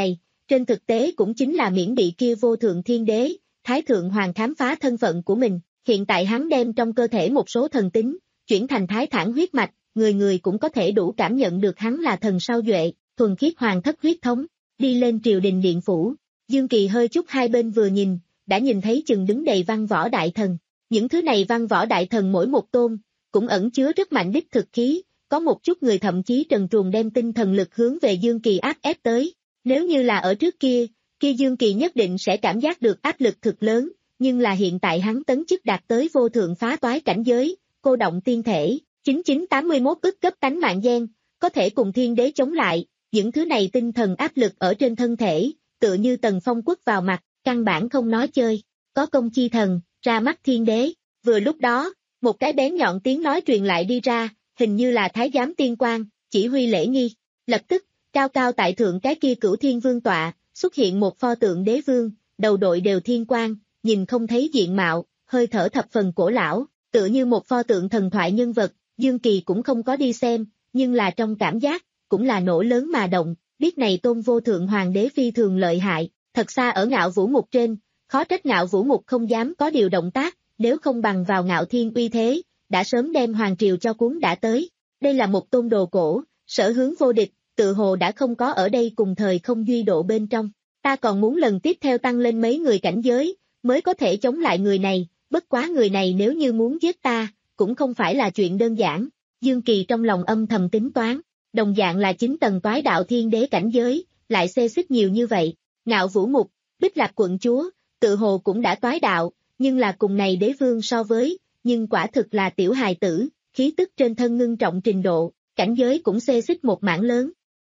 trên thực tế cũng chính là miễn bị kia vô thượng thiên đế, Thái Thượng Hoàng khám phá thân phận của mình, hiện tại hắn đem trong cơ thể một số thần tính, chuyển thành thái thản huyết mạch, người người cũng có thể đủ cảm nhận được hắn là thần sao duệ, thuần khiết hoàng thất huyết thống, đi lên triều đình điện phủ. Dương Kỳ hơi chút hai bên vừa nhìn, đã nhìn thấy chừng đứng đầy văn võ đại thần. Những thứ này văn võ đại thần mỗi một tôn, cũng ẩn chứa rất mạnh đích thực khí, có một chút người thậm chí trần truồng đem tinh thần lực hướng về Dương Kỳ áp ép tới. Nếu như là ở trước kia, kia Dương Kỳ nhất định sẽ cảm giác được áp lực thực lớn, nhưng là hiện tại hắn tấn chức đạt tới vô thượng phá toái cảnh giới, cô động tiên thể, chín chín tám mươi mốt ức cấp tánh mạng gen, có thể cùng thiên đế chống lại, những thứ này tinh thần áp lực ở trên thân thể, tựa như tầng phong quất vào mặt, căn bản không nói chơi, có công chi thần, ra mắt thiên đế, vừa lúc đó, một cái bén nhọn tiếng nói truyền lại đi ra, hình như là thái giám tiên quan, chỉ huy lễ nghi, lập tức, cao cao tại thượng cái kia cửu thiên vương tọa, xuất hiện một pho tượng đế vương, đầu đội đều thiên quang, nhìn không thấy diện mạo, hơi thở thập phần cổ lão, tựa như một pho tượng thần thoại nhân vật, Dương Kỳ cũng không có đi xem, nhưng là trong cảm giác, cũng là nổ lớn mà động, biết này tôn vô thượng hoàng đế phi thường lợi hại, thật xa ở ngạo vũ mục trên, khó trách ngạo vũ mục không dám có điều động tác, nếu không bằng vào ngạo thiên uy thế, đã sớm đem hoàng triều cho cuốn đã tới, đây là một tôn đồ cổ, sở hướng vô địch, tự hồ đã không có ở đây cùng thời không duy độ bên trong, ta còn muốn lần tiếp theo tăng lên mấy người cảnh giới, mới có thể chống lại người này, bất quá người này nếu như muốn giết ta, cũng không phải là chuyện đơn giản, Dương Kỳ trong lòng âm thầm tính toán, đồng dạng là chín tầng toái đạo thiên đế cảnh giới, lại xê xích nhiều như vậy, ngạo vũ mục, Bích Lạc quận chúa, tự hồ cũng đã toái đạo, nhưng là cùng này đế vương so với, nhưng quả thực là tiểu hài tử, khí tức trên thân ngưng trọng trình độ, cảnh giới cũng xê xích một mảng lớn.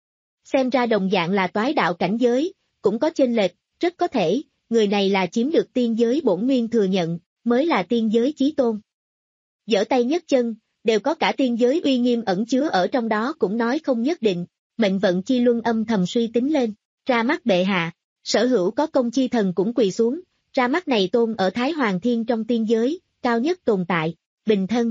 Xem ra đồng dạng là toái đạo cảnh giới, cũng có chênh lệch, rất có thể, người này là chiếm được tiên giới bổn nguyên thừa nhận, mới là tiên giới chí tôn. Giở tay nhấc chân, đều có cả tiên giới uy nghiêm ẩn chứa ở trong đó cũng nói không nhất định, mệnh vận chi luân âm thầm suy tính lên, ra mắt bệ hạ, sở hữu có công chi thần cũng quỳ xuống, ra mắt này tôn ở Thái Hoàng Thiên trong tiên giới, cao nhất tồn tại, bình thân.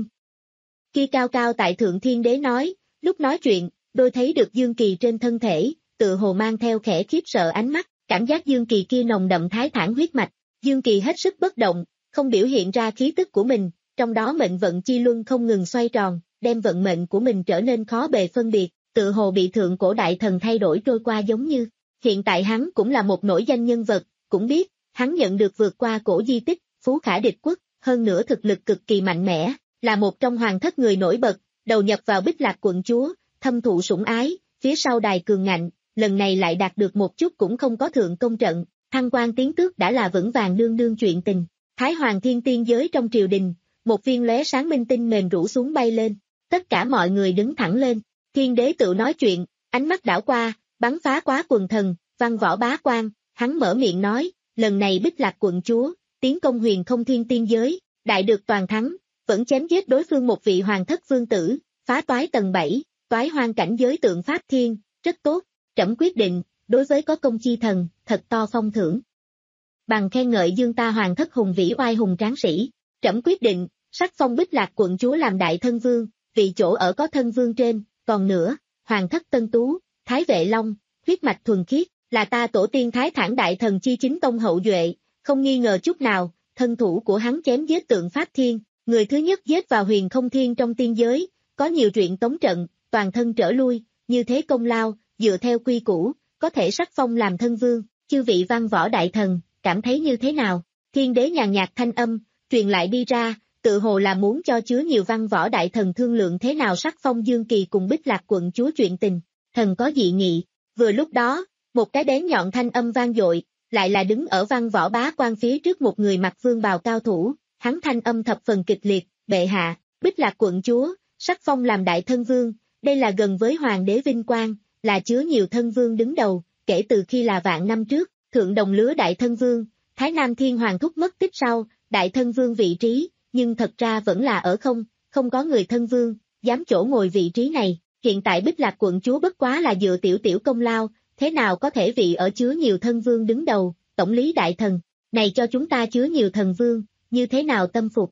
Khi cao cao tại thượng thiên đế nói, lúc nói chuyện, đôi thấy được Dương Kỳ trên thân thể, tự hồ mang theo khẽ khiếp sợ ánh mắt, cảm giác Dương Kỳ kia nồng đậm thái thản huyết mạch, Dương Kỳ hết sức bất động, không biểu hiện ra khí tức của mình, trong đó mệnh vận chi luân không ngừng xoay tròn, đem vận mệnh của mình trở nên khó bề phân biệt, tự hồ bị thượng cổ đại thần thay đổi trôi qua giống như, hiện tại hắn cũng là một nổi danh nhân vật, cũng biết, hắn nhận được vượt qua cổ di tích, phú khả địch quốc, hơn nữa thực lực cực kỳ mạnh mẽ, là một trong hoàng thất người nổi bật, đầu nhập vào Bích Lạc quận chúa, thâm thụ sủng ái, phía sau đài cường ngạnh, lần này lại đạt được một chút cũng không có thượng công trận, thăng quan tiến tước đã là vững vàng đương đương chuyện tình. Thái Hoàng Thiên tiên giới trong triều đình, một viên lóe sáng minh tinh mềm rũ xuống bay lên, tất cả mọi người đứng thẳng lên, thiên đế tự nói chuyện, ánh mắt đảo qua, bắn phá quá quần thần, văn võ bá quan, hắn mở miệng nói, lần này Bích Lạc quận chúa, tiến công huyền không thiên tiên giới, đại được toàn thắng, vẫn chém giết đối phương một vị hoàng thất vương tử, phá toái tầng bảy, toái hoang cảnh giới tượng pháp thiên, rất tốt, trẫm quyết định, đối với có công chi thần, thật to phong thưởng. Bằng khen ngợi dương ta hoàng thất hùng vĩ oai hùng tráng sĩ, trẫm quyết định, sắc phong Bích Lạc quận chúa làm đại thân vương, vị chỗ ở có thân vương trên, còn nữa, hoàng thất Tân Tú, Thái Vệ Long, huyết mạch thuần khiết, là ta tổ tiên Thái Thản đại thần chi chính tông hậu duệ, không nghi ngờ chút nào, thân thủ của hắn chém giết tượng pháp thiên, người thứ nhất giết vào huyền không thiên trong tiên giới, có nhiều chuyện tống trận, toàn thân trở lui, như thế công lao, dựa theo quy củ, có thể sắc phong làm thân vương, chư vị văn võ đại thần, cảm thấy như thế nào? Thiên đế nhàn nhạt thanh âm, truyền lại đi ra, tự hồ là muốn cho chứa nhiều văn võ đại thần thương lượng thế nào sắc phong Dương Kỳ cùng Bích Lạc quận chúa chuyện tình, thần có dị nghị. Vừa lúc đó, một cái bén nhọn thanh âm vang dội, lại là đứng ở văn võ bá quan phía trước một người mặc vương bào cao thủ, hắn thanh âm thập phần kịch liệt, bệ hạ, Bích Lạc quận chúa, sắc phong làm đại thân vương, đây là gần với hoàng đế vinh quang, là chứa nhiều thân vương đứng đầu, kể từ khi là vạn năm trước, thượng đồng lứa đại thân vương, Thái Nam Thiên Hoàng thúc mất tích sau, đại thân vương vị trí, nhưng thật ra vẫn là ở không, không có người thân vương, dám chỗ ngồi vị trí này, hiện tại Bích Lạc quận chúa bất quá là dựa tiểu tiểu công lao, thế nào có thể vị ở chứa nhiều thân vương đứng đầu, tổng lý đại thần, này cho chúng ta chứa nhiều thần vương, như thế nào tâm phục.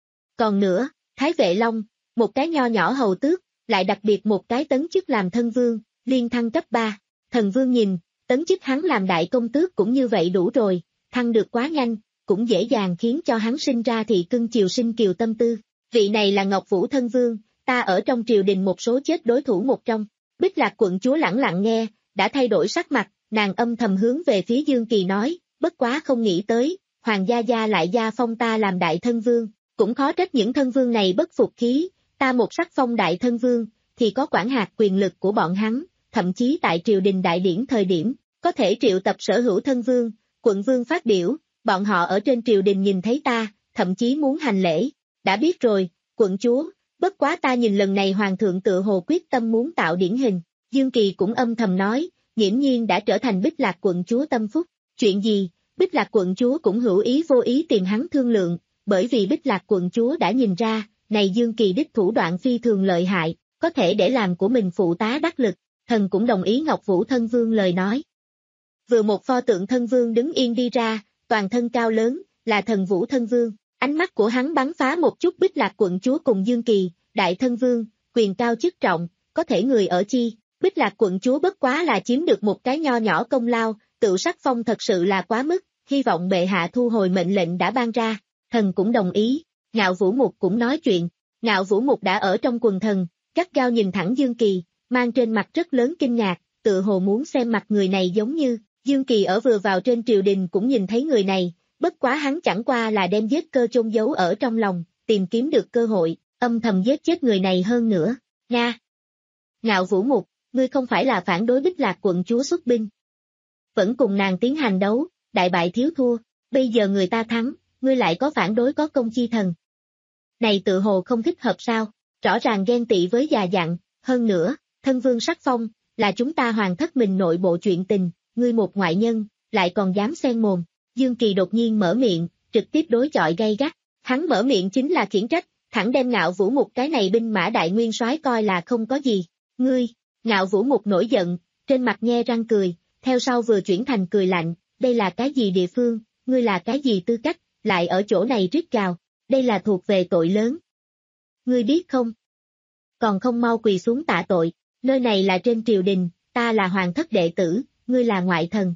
Còn nữa, Thái Vệ Long, một cái nho nhỏ hầu tước, lại đặc biệt một cái tấn chức làm thân vương, liên thăng cấp ba, thần vương nhìn, tấn chức hắn làm đại công tước cũng như vậy đủ rồi, thăng được quá nhanh, cũng dễ dàng khiến cho hắn sinh ra thị cưng chiều sinh kiều tâm tư. Vị này là Ngọc Vũ thân vương, ta ở trong triều đình một số chết đối thủ một trong. Bích Lạc quận chúa lẳng lặng nghe, đã thay đổi sắc mặt, nàng âm thầm hướng về phía Dương Kỳ nói, bất quá không nghĩ tới, Hoàng gia gia lại gia phong ta làm đại thân vương, cũng khó trách những thân vương này bất phục khí, ta một sắc phong đại thân vương, thì có quản hạt quyền lực của bọn hắn, thậm chí tại triều đình đại điển thời điểm, có thể triệu tập sở hữu thân vương, quận vương phát biểu, bọn họ ở trên triều đình nhìn thấy ta, thậm chí muốn hành lễ, đã biết rồi, quận chúa, bất quá ta nhìn lần này hoàng thượng tự hồ quyết tâm muốn tạo điển hình, Dương Kỳ cũng âm thầm nói, nghiễm nhiên đã trở thành Bích Lạc quận chúa tâm phúc, chuyện gì, Bích Lạc quận chúa cũng hữu ý vô ý tìm hắn thương lượng, bởi vì Bích Lạc quận chúa đã nhìn ra, này Dương Kỳ đích thủ đoạn phi thường lợi hại, có thể để làm của mình phụ tá đắc lực, thần cũng đồng ý Ngọc Vũ thân vương lời nói. Vừa một pho tượng thân vương đứng yên đi ra, toàn thân cao lớn, là thần Vũ thân vương, ánh mắt của hắn bắn phá một chút Bích Lạc quận chúa cùng Dương Kỳ, đại thân vương, quyền cao chức trọng, có thể người ở chi, Bích Lạc quận chúa bất quá là chiếm được một cái nho nhỏ công lao, tự sắc phong thật sự là quá mức, hy vọng bệ hạ thu hồi mệnh lệnh đã ban ra, thần cũng đồng ý, Ngạo Vũ Mục cũng nói chuyện, Ngạo Vũ Mục đã ở trong quần thần, gắt gao nhìn thẳng Dương Kỳ, mang trên mặt rất lớn kinh ngạc, tự hồ muốn xem mặt người này giống như, Dương Kỳ ở vừa vào trên triều đình cũng nhìn thấy người này, bất quá hắn chẳng qua là đem giết cơ chôn giấu ở trong lòng, tìm kiếm được cơ hội, âm thầm giết chết người này hơn nữa, Nga. Ngạo Vũ Mục, ngươi không phải là phản đối Bích Lạc quận chúa xuất binh. Vẫn cùng nàng tiến hành đấu, đại bại thiếu thua, bây giờ người ta thắng, ngươi lại có phản đối có công chi thần. Này tự hồ không thích hợp sao, rõ ràng ghen tị với già dặn, hơn nữa, thân vương sắc phong, là chúng ta hoàng thất mình nội bộ chuyện tình, ngươi một ngoại nhân, lại còn dám xen mồm. Dương Kỳ đột nhiên mở miệng, trực tiếp đối chọi gay gắt, hắn mở miệng chính là khiển trách, thẳng đem Ngạo Vũ Mục cái này binh mã đại nguyên soái coi là không có gì. Ngươi, Ngạo Vũ Mục nổi giận, trên mặt nhe răng cười, theo sau vừa chuyển thành cười lạnh, đây là cái gì địa phương, ngươi là cái gì tư cách, lại ở chỗ này rít gào, đây là thuộc về tội lớn. Ngươi biết không? Còn không mau quỳ xuống tạ tội, nơi này là trên triều đình, ta là hoàng thất đệ tử, ngươi là ngoại thần.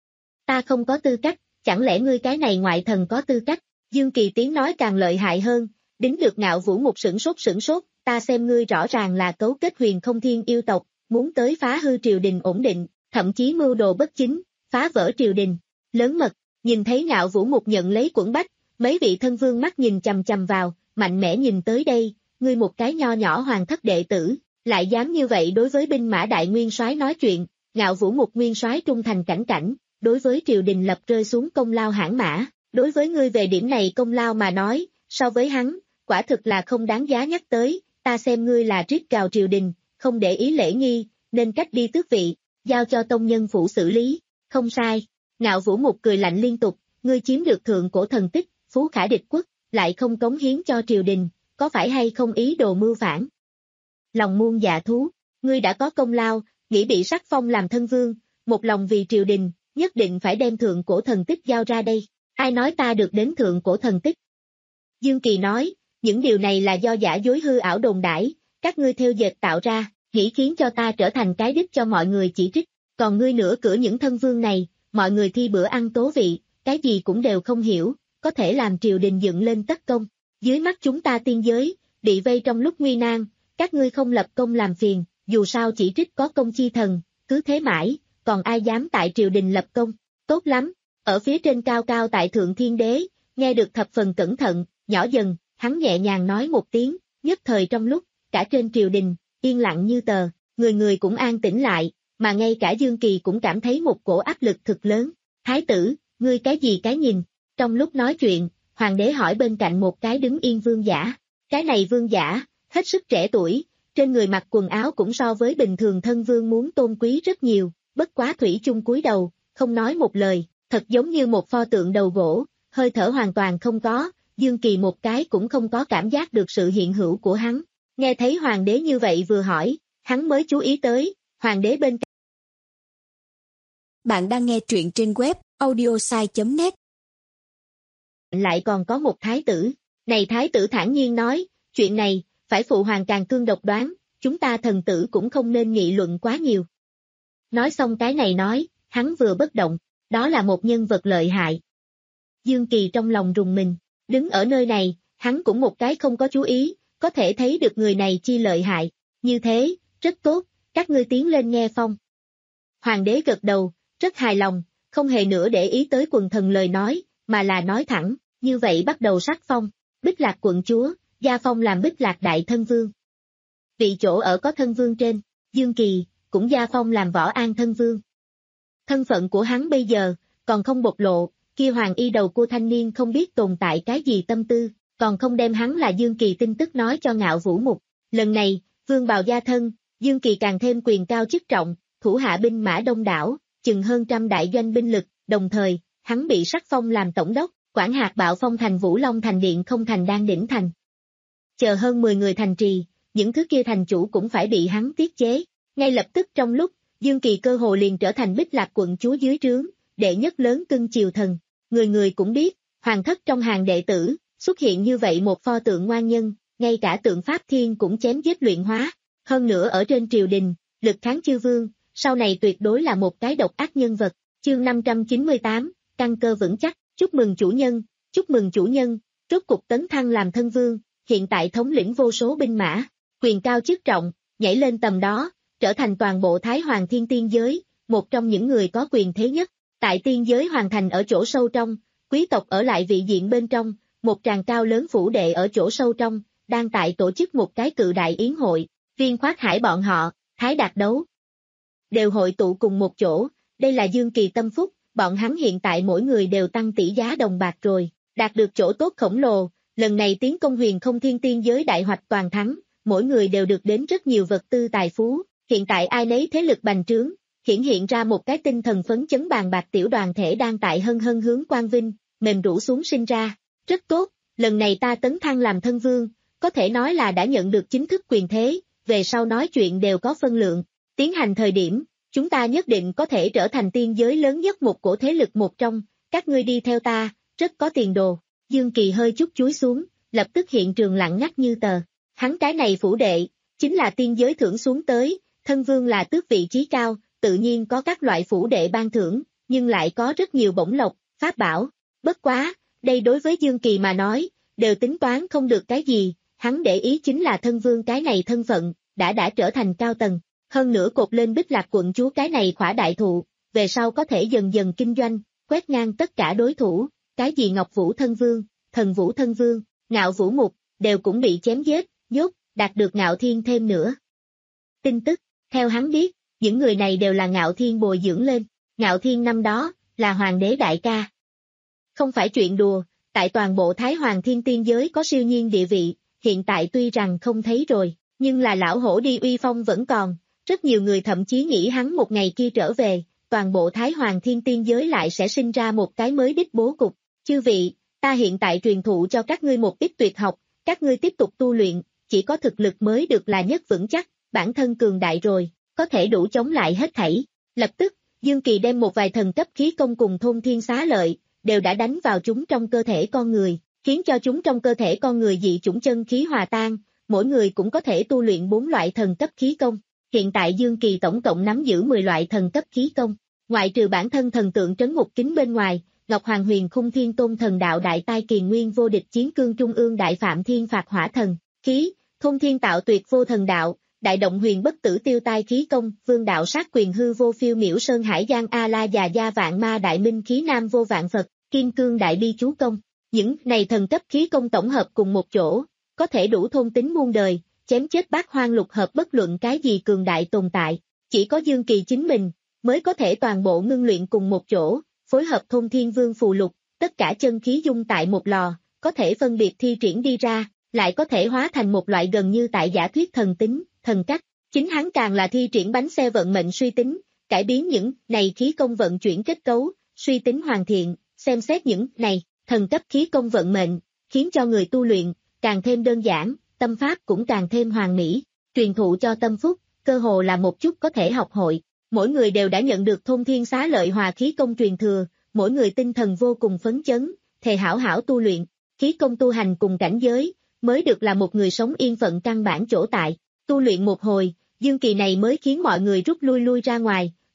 Ta không có tư cách, chẳng lẽ ngươi cái này ngoại thần có tư cách? Dương Kỳ tiếng nói càng lợi hại hơn, đính được Ngạo Vũ Mục sửng sốt sửng sốt, ta xem ngươi rõ ràng là cấu kết huyền không thiên yêu tộc, muốn tới phá hư triều đình ổn định, thậm chí mưu đồ bất chính, phá vỡ triều đình. Lớn mật, nhìn thấy Ngạo Vũ Mục nhận lấy quẫn bách, mấy vị thân vương mắt nhìn chằm chằm vào, mạnh mẽ nhìn tới đây, ngươi một cái nho nhỏ hoàng thất đệ tử, lại dám như vậy đối với binh mã đại nguyên soái nói chuyện, Ngạo Vũ Mục nguyên soái trung thành cảnh cảnh, đối với triều đình lập rơi xuống công lao hãn mã, đối với ngươi về điểm này công lao mà nói, so với hắn, quả thực là không đáng giá nhắc tới, ta xem ngươi là rít gào triều đình, không để ý lễ nghi, nên cách đi tước vị, giao cho tông nhân phủ xử lý, không sai. Ngạo Vũ Mục cười lạnh liên tục, ngươi chiếm được thượng cổ thần tích, phú khả địch quốc, lại không cống hiến cho triều đình, có phải hay không ý đồ mưu phản? Lòng muôn dạ thú, ngươi đã có công lao, nghĩ bị sắc phong làm thân vương, một lòng vì triều đình, nhất định phải đem thượng cổ thần tích giao ra đây, ai nói ta được đến thượng cổ thần tích? Dương Kỳ nói, những điều này là do giả dối hư ảo đồn đãi, các ngươi theo dệt tạo ra, nghĩ khiến cho ta trở thành cái đích cho mọi người chỉ trích, còn ngươi nửa cửa những thân vương này, mọi người thi bữa ăn tố vị, cái gì cũng đều không hiểu, có thể làm triều đình dựng lên tất công, dưới mắt chúng ta tiên giới, bị vây trong lúc nguy nan, các ngươi không lập công làm phiền, dù sao chỉ trích có công chi thần, cứ thế mãi, còn ai dám tại triều đình lập công, tốt lắm, ở phía trên cao cao tại thượng thiên đế, nghe được thập phần cẩn thận, nhỏ dần, hắn nhẹ nhàng nói một tiếng, nhất thời trong lúc, cả trên triều đình, yên lặng như tờ, người người cũng an tĩnh lại, mà ngay cả Dương Kỳ cũng cảm thấy một cổ áp lực thực lớn, thái tử, ngươi cái gì cái nhìn, trong lúc nói chuyện, hoàng đế hỏi bên cạnh một cái đứng yên vương giả, cái này vương giả, hết sức trẻ tuổi, trên người mặc quần áo cũng so với bình thường thân vương muốn tôn quý rất nhiều, bất quá thủy chung cúi đầu, không nói một lời, thật giống như một pho tượng đầu gỗ, hơi thở hoàn toàn không có, Dương Kỳ một cái cũng không có cảm giác được sự hiện hữu của hắn. Nghe thấy hoàng đế như vậy vừa hỏi, hắn mới chú ý tới, hoàng đế bên cạnh. Bạn đang nghe truyện trên web audiosai chấm net. Lại còn có một thái tử, này thái tử thản nhiên nói, chuyện này, phải phụ hoàng Càn Cương độc đoán, chúng ta thần tử cũng không nên nghị luận quá nhiều. Nói xong cái này nói, hắn vừa bất động, đó là một nhân vật lợi hại. Dương Kỳ trong lòng rùng mình, đứng ở nơi này, hắn cũng một cái không có chú ý, có thể thấy được người này chi lợi hại, như thế, rất tốt, các ngươi tiến lên nghe phong. Hoàng đế gật đầu, rất hài lòng, không hề nữa để ý tới quần thần lời nói, mà là nói thẳng, như vậy bắt đầu sắc phong, Bích Lạc quận chúa, gia phong làm Bích Lạc đại thân vương. Vị chỗ ở có thân vương trên, Dương Kỳ, cũng gia phong làm Võ An thân vương. Thân phận của hắn bây giờ, còn không bộc lộ, kia hoàng y đầu của thanh niên không biết tồn tại cái gì tâm tư, còn không đem hắn là Dương Kỳ tin tức nói cho Ngạo Vũ Mục. Lần này, vương bào gia thân, Dương Kỳ càng thêm quyền cao chức trọng, thủ hạ binh mã đông đảo, chừng hơn trăm đại doanh binh lực, đồng thời, hắn bị sắc phong làm tổng đốc, quản hạt bạo phong thành Vũ Long thành điện không thành đang đỉnh thành. Chờ hơn mười người thành trì, những thứ kia thành chủ cũng phải bị hắn tiết chế. Ngay lập tức trong lúc, Dương Kỳ cơ hồ liền trở thành Bích Lạc quận chúa dưới trướng, đệ nhất lớn cưng triều thần. Người người cũng biết, hoàng thất trong hàng đệ tử, xuất hiện như vậy một pho tượng ngoan nhân, ngay cả tượng Pháp Thiên cũng chém giết luyện hóa. Hơn nữa ở trên triều đình, lực kháng chư vương, sau này tuyệt đối là một cái độc ác nhân vật. Chương năm trăm chín mươi tám, căn cơ vững chắc, chúc mừng chủ nhân, chúc mừng chủ nhân, rốt cục tấn thăng làm thân vương, hiện tại thống lĩnh vô số binh mã, quyền cao chức trọng, nhảy lên tầm đó, trở thành toàn bộ Thái Hoàng Thiên Tiên giới, một trong những người có quyền thế nhất. Tại tiên giới hoàn thành ở chỗ sâu trong, quý tộc ở lại vị diện bên trong, một tràng cao lớn phủ đệ ở chỗ sâu trong, đang tại tổ chức một cái cự đại yến hội, Viên Khoát Hải bọn họ, Thái Đạt Đấu, đều hội tụ cùng một chỗ, đây là Dương Kỳ tâm phúc, bọn hắn hiện tại mỗi người đều tăng tỷ giá đồng bạc rồi, đạt được chỗ tốt khổng lồ, lần này tiến công huyền không thiên tiên giới đại hoạch toàn thắng, mỗi người đều được đến rất nhiều vật tư tài phú, hiện tại ai nấy thế lực bành trướng, hiển hiện ra một cái tinh thần phấn chấn bàn bạc tiểu đoàn thể đang tại hân hân hướng quang vinh, mềm rũ xuống sinh ra, rất tốt, lần này ta tấn thăng làm thân vương, có thể nói là đã nhận được chính thức quyền thế, về sau nói chuyện đều có phân lượng, tiến hành thời điểm, chúng ta nhất định có thể trở thành tiên giới lớn nhất một cổ thế lực một trong, các ngươi đi theo ta, rất có tiền đồ. Dương Kỳ hơi chút chúi xuống, lập tức hiện trường lặng ngắt như tờ, hắn cái này phủ đệ, chính là tiên giới thưởng xuống tới, thân vương là tước vị trí cao, tự nhiên có các loại phủ đệ ban thưởng, nhưng lại có rất nhiều bổng lộc, pháp bảo, bất quá, đây đối với Dương Kỳ mà nói, đều tính toán không được cái gì, hắn để ý chính là thân vương cái này thân phận, đã đã trở thành cao tầng, hơn nữa cột lên Bích Lạc quận chúa cái này khỏa đại thụ, về sau có thể dần dần kinh doanh, quét ngang tất cả đối thủ, cái gì Ngọc Vũ thân vương, Thần Vũ thân vương, Ngạo Vũ Mục, đều cũng bị chém giết, nhốt, đạt được Ngạo Thiên thêm nữa. Tin tức, theo hắn biết, những người này đều là Ngạo Thiên bồi dưỡng lên, Ngạo Thiên năm đó, là hoàng đế đại ca. Không phải chuyện đùa, tại toàn bộ Thái Hoàng Thiên Tiên giới có siêu nhiên địa vị, hiện tại tuy rằng không thấy rồi, nhưng là lão hổ đi uy phong vẫn còn, rất nhiều người thậm chí nghĩ hắn một ngày kia trở về, toàn bộ Thái Hoàng Thiên Tiên giới lại sẽ sinh ra một cái mới đích bố cục. Chư vị, ta hiện tại truyền thụ cho các ngươi một ít tuyệt học, các ngươi tiếp tục tu luyện, chỉ có thực lực mới được là nhất vững chắc, bản thân cường đại rồi, có thể đủ chống lại hết thảy. Lập tức, Dương Kỳ đem một vài thần cấp khí công cùng thôn thiên xá lợi, đều đã đánh vào chúng trong cơ thể con người, khiến cho chúng trong cơ thể con người dị chủng chân khí hòa tan, mỗi người cũng có thể tu luyện bốn loại thần cấp khí công. Hiện tại Dương Kỳ tổng cộng nắm giữ mười loại thần cấp khí công, ngoại trừ bản thân thần tượng trấn ngục kính bên ngoài, Ngọc Hoàng Huyền Khung Thiên Tôn Thần Đạo Đại Tai Kiền Nguyên Vô Địch Chiến Cương Trung ương Đại Phạm Thiên Phạt Hỏa Thần khí, Thôn Thiên Tạo Tuyệt Vô Thần Đạo, Đại Động Huyền Bất Tử Tiêu Tai khí công, Vương Đạo Sát Quyền Hư Vô Phiêu Miểu Sơn Hải Giang A La Già Gia Vạn Ma Đại Minh Khí Nam Vô Vạn Phật, Kim Cương Đại Bi Chú Công. Những này thần cấp khí công tổng hợp cùng một chỗ, có thể đủ thôn tính muôn đời, chém chết bát hoang lục hợp bất luận cái gì cường đại tồn tại, chỉ có Dương Kỳ chính mình mới có thể toàn bộ ngưng luyện cùng một chỗ, phối hợp thôn thiên vương phù lục, tất cả chân khí dung tại một lò, có thể phân biệt thi triển đi ra, lại có thể hóa thành một loại gần như tại giả thuyết thần tính, thần cách. Chính hắn càng là thi triển bánh xe vận mệnh suy tính, cải biến những này khí công vận chuyển kết cấu, suy tính hoàn thiện, xem xét những này thần cấp khí công vận mệnh, khiến cho người tu luyện càng thêm đơn giản, tâm pháp cũng càng thêm hoàn mỹ, truyền thụ cho tâm phúc, cơ hồ là một chút có thể học hội. Mỗi người đều đã nhận được thôn thiên xá lợi hòa khí công truyền thừa, mỗi người tinh thần vô cùng phấn chấn, thề hảo hảo tu luyện, khí công tu hành cùng cảnh giới, mới được là một người sống yên phận căn bản chỗ tại. Tu luyện một hồi, Dương Kỳ này mới khiến mọi người rút lui lui ra ngoài,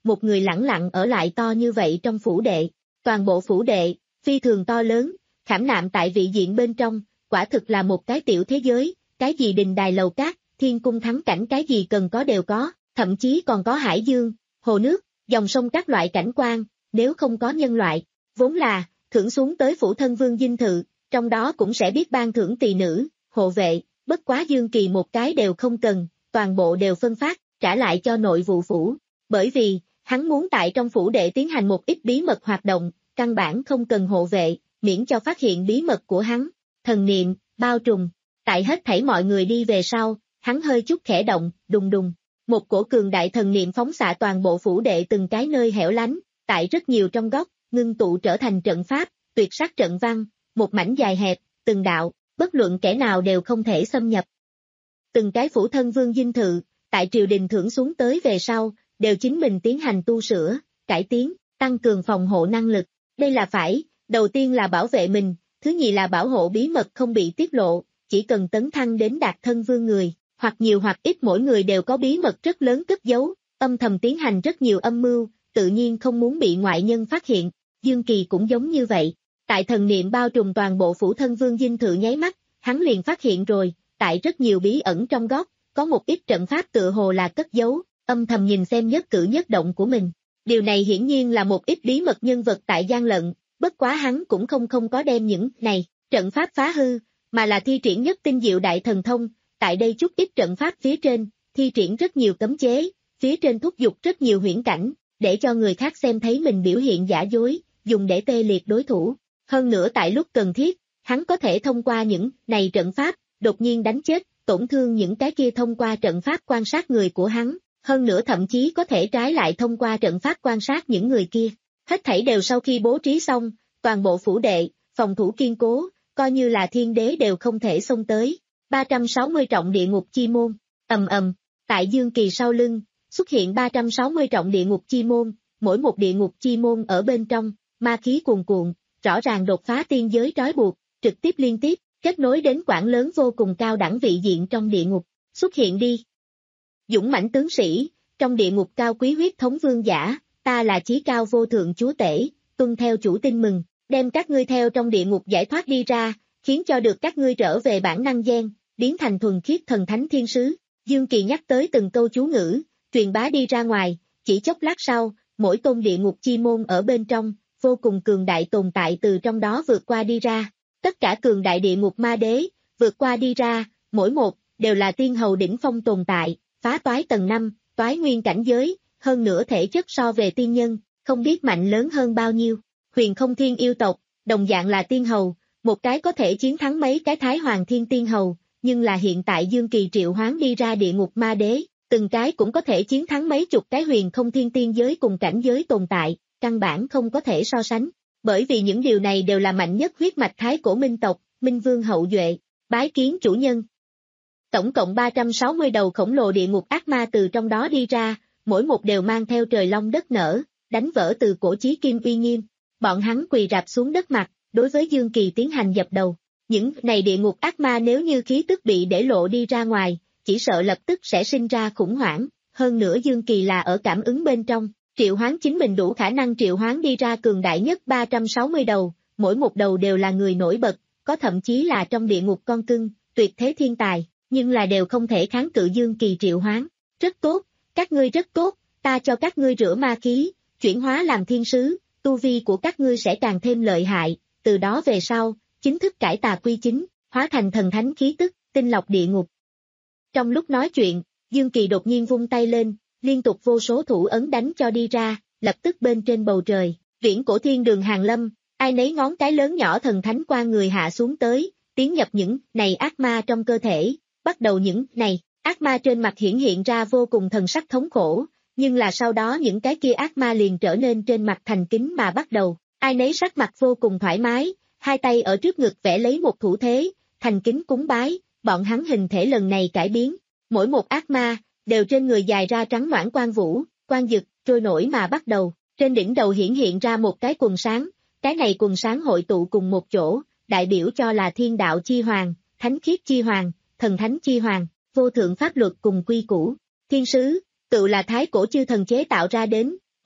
một người lẳng lặng ở lại to như vậy trong phủ đệ. Toàn bộ phủ đệ, phi thường to lớn, khảm nạm tại vị diện bên trong, quả thực là một cái tiểu thế giới, cái gì đình đài lầu cát, thiên cung thắng cảnh cái gì cần có đều có, thậm chí còn có hải dương, hồ nước, dòng sông các loại cảnh quan, nếu không có nhân loại, vốn là, thưởng xuống tới phủ thân vương dinh thự, trong đó cũng sẽ biết ban thưởng tỳ nữ, hộ vệ, bất quá Dương Kỳ một cái đều không cần, toàn bộ đều phân phát, trả lại cho nội vụ phủ, bởi vì, hắn muốn tại trong phủ đệ tiến hành một ít bí mật hoạt động, căn bản không cần hộ vệ, miễn cho phát hiện bí mật của hắn, thần niệm, bao trùm, tại hết thảy mọi người đi về sau, hắn hơi chút khẽ động, đùng đùng, một cổ cường đại thần niệm phóng xạ toàn bộ phủ đệ từng cái nơi hẻo lánh, tại rất nhiều trong góc, ngưng tụ trở thành trận pháp, tuyệt sắc trận văn, một mảnh dài hẹp, từng đạo, bất luận kẻ nào đều không thể xâm nhập. Từng cái phủ thân vương dinh thự, tại triều đình thưởng xuống tới về sau, đều chính mình tiến hành tu sửa, cải tiến, tăng cường phòng hộ năng lực. Đây là phải, đầu tiên là bảo vệ mình, thứ nhì là bảo hộ bí mật không bị tiết lộ, chỉ cần tấn thăng đến đạt thân vương người, hoặc nhiều hoặc ít mỗi người đều có bí mật rất lớn cất giấu, âm thầm tiến hành rất nhiều âm mưu, tự nhiên không muốn bị ngoại nhân phát hiện. Dương Kỳ cũng giống như vậy. Tại thần niệm bao trùm toàn bộ phủ thân vương dinh thự nháy mắt, hắn liền phát hiện rồi, tại rất nhiều bí ẩn trong góc, có một ít trận pháp tựa hồ là cất giấu, âm thầm nhìn xem nhất cử nhất động của mình. Điều này hiển nhiên là một ít bí mật nhân vật tại gian lận, bất quá hắn cũng không không có đem những này, trận pháp phá hư, mà là thi triển nhất tinh diệu đại thần thông, tại đây chút ít trận pháp phía trên, thi triển rất nhiều cấm chế, phía trên thúc giục rất nhiều huyễn cảnh, để cho người khác xem thấy mình biểu hiện giả dối, dùng để tê liệt đối thủ. Hơn nữa tại lúc cần thiết, hắn có thể thông qua những này trận pháp, đột nhiên đánh chết, tổn thương những cái kia thông qua trận pháp quan sát người của hắn, hơn nữa thậm chí có thể trái lại thông qua trận pháp quan sát những người kia. Hết thảy đều sau khi bố trí xong, toàn bộ phủ đệ, phòng thủ kiên cố, coi như là thiên đế đều không thể xông tới. ba trăm sáu mươi trọng địa ngục chi môn, ầm ầm, tại Dương Kỳ sau lưng, xuất hiện ba trăm sáu mươi trọng địa ngục chi môn, mỗi một địa ngục chi môn ở bên trong, ma khí cuồn cuộn, rõ ràng đột phá tiên giới trói buộc, trực tiếp liên tiếp, kết nối đến quãng lớn vô cùng cao đẳng vị diện trong địa ngục, xuất hiện đi. Dũng mãnh tướng sĩ, trong địa ngục cao quý huyết thống vương giả, ta là chí cao vô thượng chúa tể, tuân theo chủ tin mừng, đem các ngươi theo trong địa ngục giải thoát đi ra, khiến cho được các ngươi trở về bản năng gen, biến thành thuần khiết thần thánh thiên sứ. Dương Kỳ nhắc tới từng câu chú ngữ, truyền bá đi ra ngoài, chỉ chốc lát sau, mỗi tôn địa ngục chi môn ở bên trong, vô cùng cường đại tồn tại từ trong đó vượt qua đi ra. Tất cả cường đại địa ngục ma đế, vượt qua đi ra, mỗi một, đều là tiên hầu đỉnh phong tồn tại, phá toái tầng năm, toái nguyên cảnh giới, hơn nữa thể chất so về tiên nhân, không biết mạnh lớn hơn bao nhiêu. Huyền không thiên yêu tộc, đồng dạng là tiên hầu, một cái có thể chiến thắng mấy cái thái hoàng thiên tiên hầu, nhưng là hiện tại Dương Kỳ triệu hoán đi ra địa ngục ma đế, từng cái cũng có thể chiến thắng mấy chục cái huyền không thiên tiên giới cùng cảnh giới tồn tại, căn bản không có thể so sánh. Bởi vì những điều này đều là mạnh nhất huyết mạch thái cổ minh tộc, minh vương hậu duệ, bái kiến chủ nhân. Tổng cộng ba trăm sáu mươi đầu khổng lồ địa ngục ác ma từ trong đó đi ra, mỗi một đều mang theo trời long đất nở, đánh vỡ từ cổ chí kim uy nghiêm. Bọn hắn quỳ rạp xuống đất mặt, đối với Dương Kỳ tiến hành dập đầu. Những này địa ngục ác ma nếu như khí tức bị để lộ đi ra ngoài, chỉ sợ lập tức sẽ sinh ra khủng hoảng, hơn nữa Dương Kỳ là ở cảm ứng bên trong. Triệu hoán chính mình đủ khả năng triệu hoán đi ra cường đại nhất ba trăm sáu mươi đầu, mỗi một đầu đều là người nổi bật, có thậm chí là trong địa ngục con cưng, tuyệt thế thiên tài, nhưng là đều không thể kháng cự Dương Kỳ triệu hoán. Rất tốt, các ngươi rất tốt, ta cho các ngươi rửa ma khí, chuyển hóa làm thiên sứ, tu vi của các ngươi sẽ càng thêm lợi hại, từ đó về sau, chính thức cải tà quy chính, hóa thành thần thánh khí tức, tinh lọc địa ngục. Trong lúc nói chuyện, Dương Kỳ đột nhiên vung tay lên, liên tục vô số thủ ấn đánh cho đi ra, lập tức bên trên bầu trời, viễn cổ thiên đường hàng lâm, ai nấy ngón cái lớn nhỏ thần thánh qua người hạ xuống tới, tiến nhập những này ác ma trong cơ thể, bắt đầu những này, ác ma trên mặt hiển hiện ra vô cùng thần sắc thống khổ, nhưng là sau đó những cái kia ác ma liền trở nên trên mặt thành kính mà bắt đầu, ai nấy sắc mặt vô cùng thoải mái, hai tay ở trước ngực vẽ lấy một thủ thế, thành kính cúng bái, bọn hắn hình thể lần này cải biến, mỗi một ác ma, đều trên người dài ra trắng noãn quang vũ, quang dực, trôi nổi mà bắt đầu, trên đỉnh đầu hiển hiện ra một cái quần sáng, cái này quần sáng hội tụ cùng một chỗ, đại biểu cho là thiên đạo chi hoàng, thánh khiết chi hoàng, thần thánh chi hoàng, vô thượng pháp luật cùng quy củ, thiên sứ, tự là thái cổ chư thần chế tạo ra đến,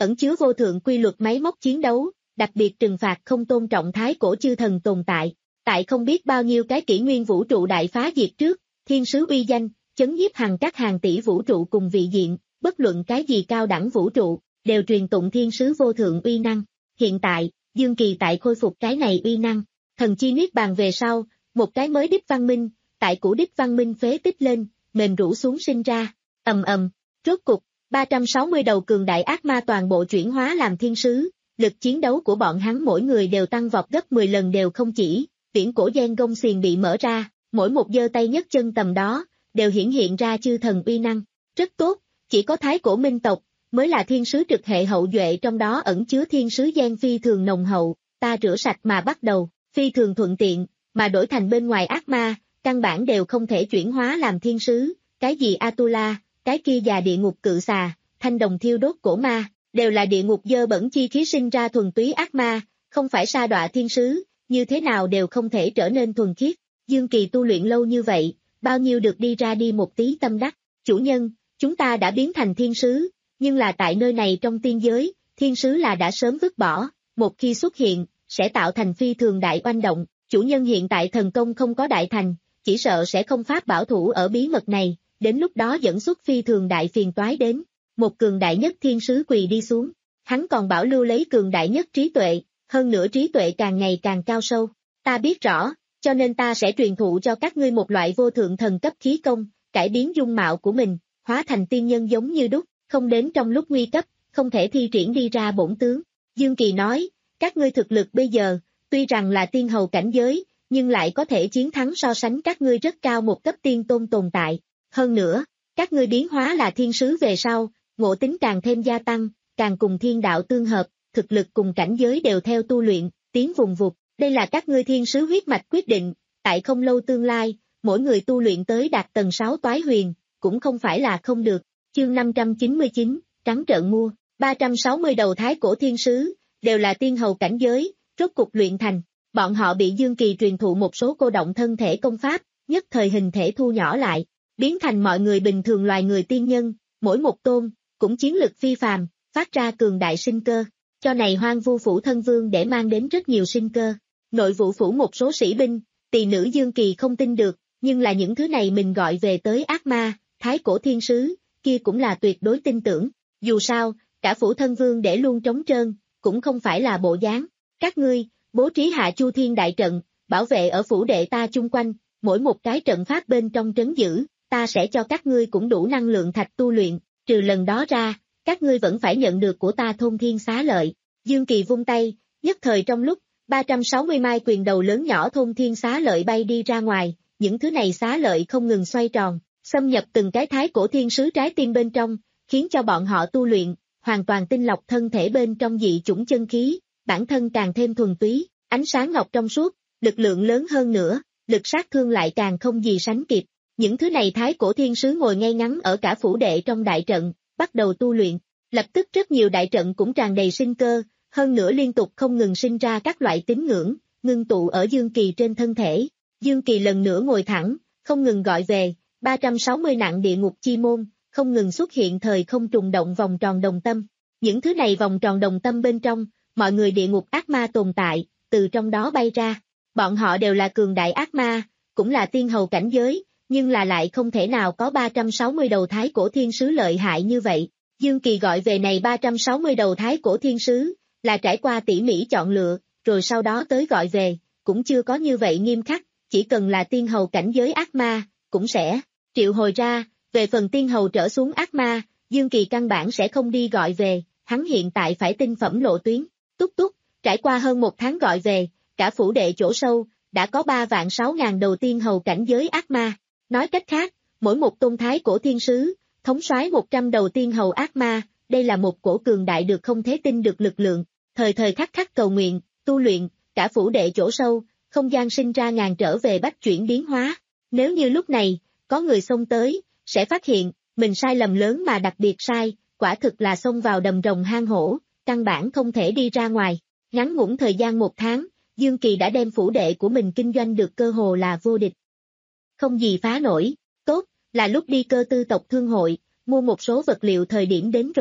ẩn chứa vô thượng quy luật máy móc chiến đấu, đặc biệt trừng phạt không tôn trọng thái cổ chư thần tồn tại. Tại không biết bao nhiêu cái kỷ nguyên vũ trụ đại phá diệt trước, thiên sứ uy danh, chấn nhiếp hàng các hàng tỷ vũ trụ cùng vị diện, bất luận cái gì cao đẳng vũ trụ, đều truyền tụng thiên sứ vô thượng uy năng. Hiện tại, Dương Kỳ tại khôi phục cái này uy năng, thần chi niết bàn về sau, một cái mới đích văn minh, tại cũ đích văn minh phế tích lên, mềm rũ xuống sinh ra, ầm ầm, rốt cục, ba trăm sáu mươi đầu cường đại ác ma toàn bộ chuyển hóa làm thiên sứ, lực chiến đấu của bọn hắn mỗi người đều tăng vọt gấp mười lần đều không chỉ, viễn cổ gen gông xiềng bị mở ra, mỗi một giơ tay nhấc chân tầm đó, đều hiển hiện ra chư thần uy năng, rất tốt, chỉ có thái cổ minh tộc, mới là thiên sứ trực hệ hậu duệ trong đó ẩn chứa thiên sứ gen phi thường nồng hậu, ta rửa sạch mà bắt đầu, phi thường thuận tiện, mà đổi thành bên ngoài ác ma, căn bản đều không thể chuyển hóa làm thiên sứ, cái gì Atula, cái kia già địa ngục cự xà, thanh đồng thiêu đốt cổ ma, đều là địa ngục dơ bẩn chi khí sinh ra thuần túy ác ma, không phải sa đọa thiên sứ, như thế nào đều không thể trở nên thuần khiết. Dương Kỳ tu luyện lâu như vậy, bao nhiêu được đi ra đi một tí tâm đắc, chủ nhân, chúng ta đã biến thành thiên sứ, nhưng là tại nơi này trong tiên giới, thiên sứ là đã sớm vứt bỏ, một khi xuất hiện, sẽ tạo thành phi thường đại oanh động, chủ nhân hiện tại thần công không có đại thành, chỉ sợ sẽ không pháp bảo thủ ở bí mật này, đến lúc đó dẫn xuất phi thường đại phiền toái đến, một cường đại nhất thiên sứ quỳ đi xuống, hắn còn bảo lưu lấy cường đại nhất trí tuệ, hơn nữa trí tuệ càng ngày càng cao sâu, ta biết rõ, cho nên ta sẽ truyền thụ cho các ngươi một loại vô thượng thần cấp khí công, cải biến dung mạo của mình, hóa thành tiên nhân giống như đúc, không đến trong lúc nguy cấp, không thể thi triển đi ra bổn tướng. Dương Kỳ nói, các ngươi thực lực bây giờ, tuy rằng là tiên hầu cảnh giới, nhưng lại có thể chiến thắng so sánh các ngươi rất cao một cấp tiên tôn tồn tại. Hơn nữa, các ngươi biến hóa là thiên sứ về sau, ngộ tính càng thêm gia tăng, càng cùng thiên đạo tương hợp, thực lực cùng cảnh giới đều theo tu luyện, tiến vùng vụt. Đây là các ngươi thiên sứ huyết mạch quyết định, tại không lâu tương lai, mỗi người tu luyện tới đạt tầng sáu toái huyền, cũng không phải là không được. Chương năm trăm chín mươi chín, trắng trợn mua, ba trăm sáu mươi đầu thái cổ thiên sứ, đều là tiên hầu cảnh giới, rốt cục luyện thành. Bọn họ bị Dương Kỳ truyền thụ một số cô động thân thể công pháp, nhất thời hình thể thu nhỏ lại, biến thành mọi người bình thường loài người tiên nhân, mỗi một tôn, cũng chiến lực phi phàm, phát ra cường đại sinh cơ, cho này hoang vu phủ thân vương để mang đến rất nhiều sinh cơ. Nội vụ phủ một số sĩ binh, tỳ nữ Dương Kỳ không tin được, nhưng là những thứ này mình gọi về tới ác ma, thái cổ thiên sứ, kia cũng là tuyệt đối tin tưởng. Dù sao, cả phủ thân vương để luôn trống trơn, cũng không phải là bộ dáng. Các ngươi, bố trí hạ chu thiên đại trận, bảo vệ ở phủ đệ ta chung quanh, mỗi một cái trận pháp bên trong trấn giữ, ta sẽ cho các ngươi cũng đủ năng lượng thạch tu luyện, trừ lần đó ra, các ngươi vẫn phải nhận được của ta thôn thiên xá lợi. Dương Kỳ vung tay, nhất thời trong lúc, ba trăm sáu mươi mai quyền đầu lớn nhỏ thôn thiên xá lợi bay đi ra ngoài, những thứ này xá lợi không ngừng xoay tròn, xâm nhập từng cái thái cổ thiên sứ trái tim bên trong, khiến cho bọn họ tu luyện, hoàn toàn tinh lọc thân thể bên trong dị chủng chân khí, bản thân càng thêm thuần túy, ánh sáng ngọc trong suốt, lực lượng lớn hơn nữa, lực sát thương lại càng không gì sánh kịp. Những thứ này thái cổ thiên sứ ngồi ngay ngắn ở cả phủ đệ trong đại trận, bắt đầu tu luyện, lập tức rất nhiều đại trận cũng tràn đầy sinh cơ, hơn nữa liên tục không ngừng sinh ra các loại tín ngưỡng, ngưng tụ ở Dương Kỳ trên thân thể. Dương Kỳ lần nữa ngồi thẳng, không ngừng gọi về, ba trăm sáu mươi nặng địa ngục chi môn, không ngừng xuất hiện thời không trùng động vòng tròn đồng tâm. Những thứ này vòng tròn đồng tâm bên trong, mọi người địa ngục ác ma tồn tại, từ trong đó bay ra. Bọn họ đều là cường đại ác ma, cũng là tiên hầu cảnh giới, nhưng là lại không thể nào có ba trăm sáu mươi đầu thái cổ thiên sứ lợi hại như vậy. Dương Kỳ gọi về này ba trăm sáu mươi đầu thái cổ thiên sứ, là trải qua tỉ mỉ chọn lựa, rồi sau đó tới gọi về, cũng chưa có như vậy nghiêm khắc, chỉ cần là tiên hầu cảnh giới ác ma, cũng sẽ triệu hồi ra. Về phần tiên hầu trở xuống ác ma, Dương Kỳ căn bản sẽ không đi gọi về, hắn hiện tại phải tinh phẩm lộ tuyến. Túc túc, trải qua hơn một tháng gọi về, cả phủ đệ chỗ sâu, đã có ba vạn sáu ngàn đầu tiên hầu cảnh giới ác ma. Nói cách khác, mỗi một tôn thái cổ thiên sứ, thống soái một trăm đầu tiên hầu ác ma, đây là một cổ cường đại được không thể tin được lực lượng. Thời thời khắc khắc cầu nguyện, tu luyện, cả phủ đệ chỗ sâu, không gian sinh ra ngàn trở về bách chuyển biến hóa. Nếu như lúc này, có người xông tới, sẽ phát hiện, mình sai lầm lớn mà đặc biệt sai, quả thực là xông vào đầm rồng hang hổ, căn bản không thể đi ra ngoài. Ngắn ngủn thời gian một tháng, Dương Kỳ đã đem phủ đệ của mình kinh doanh được cơ hồ là vô địch. Không gì phá nổi, tốt, là lúc đi cơ tư tộc thương hội, mua một số vật liệu thời điểm đến rồi.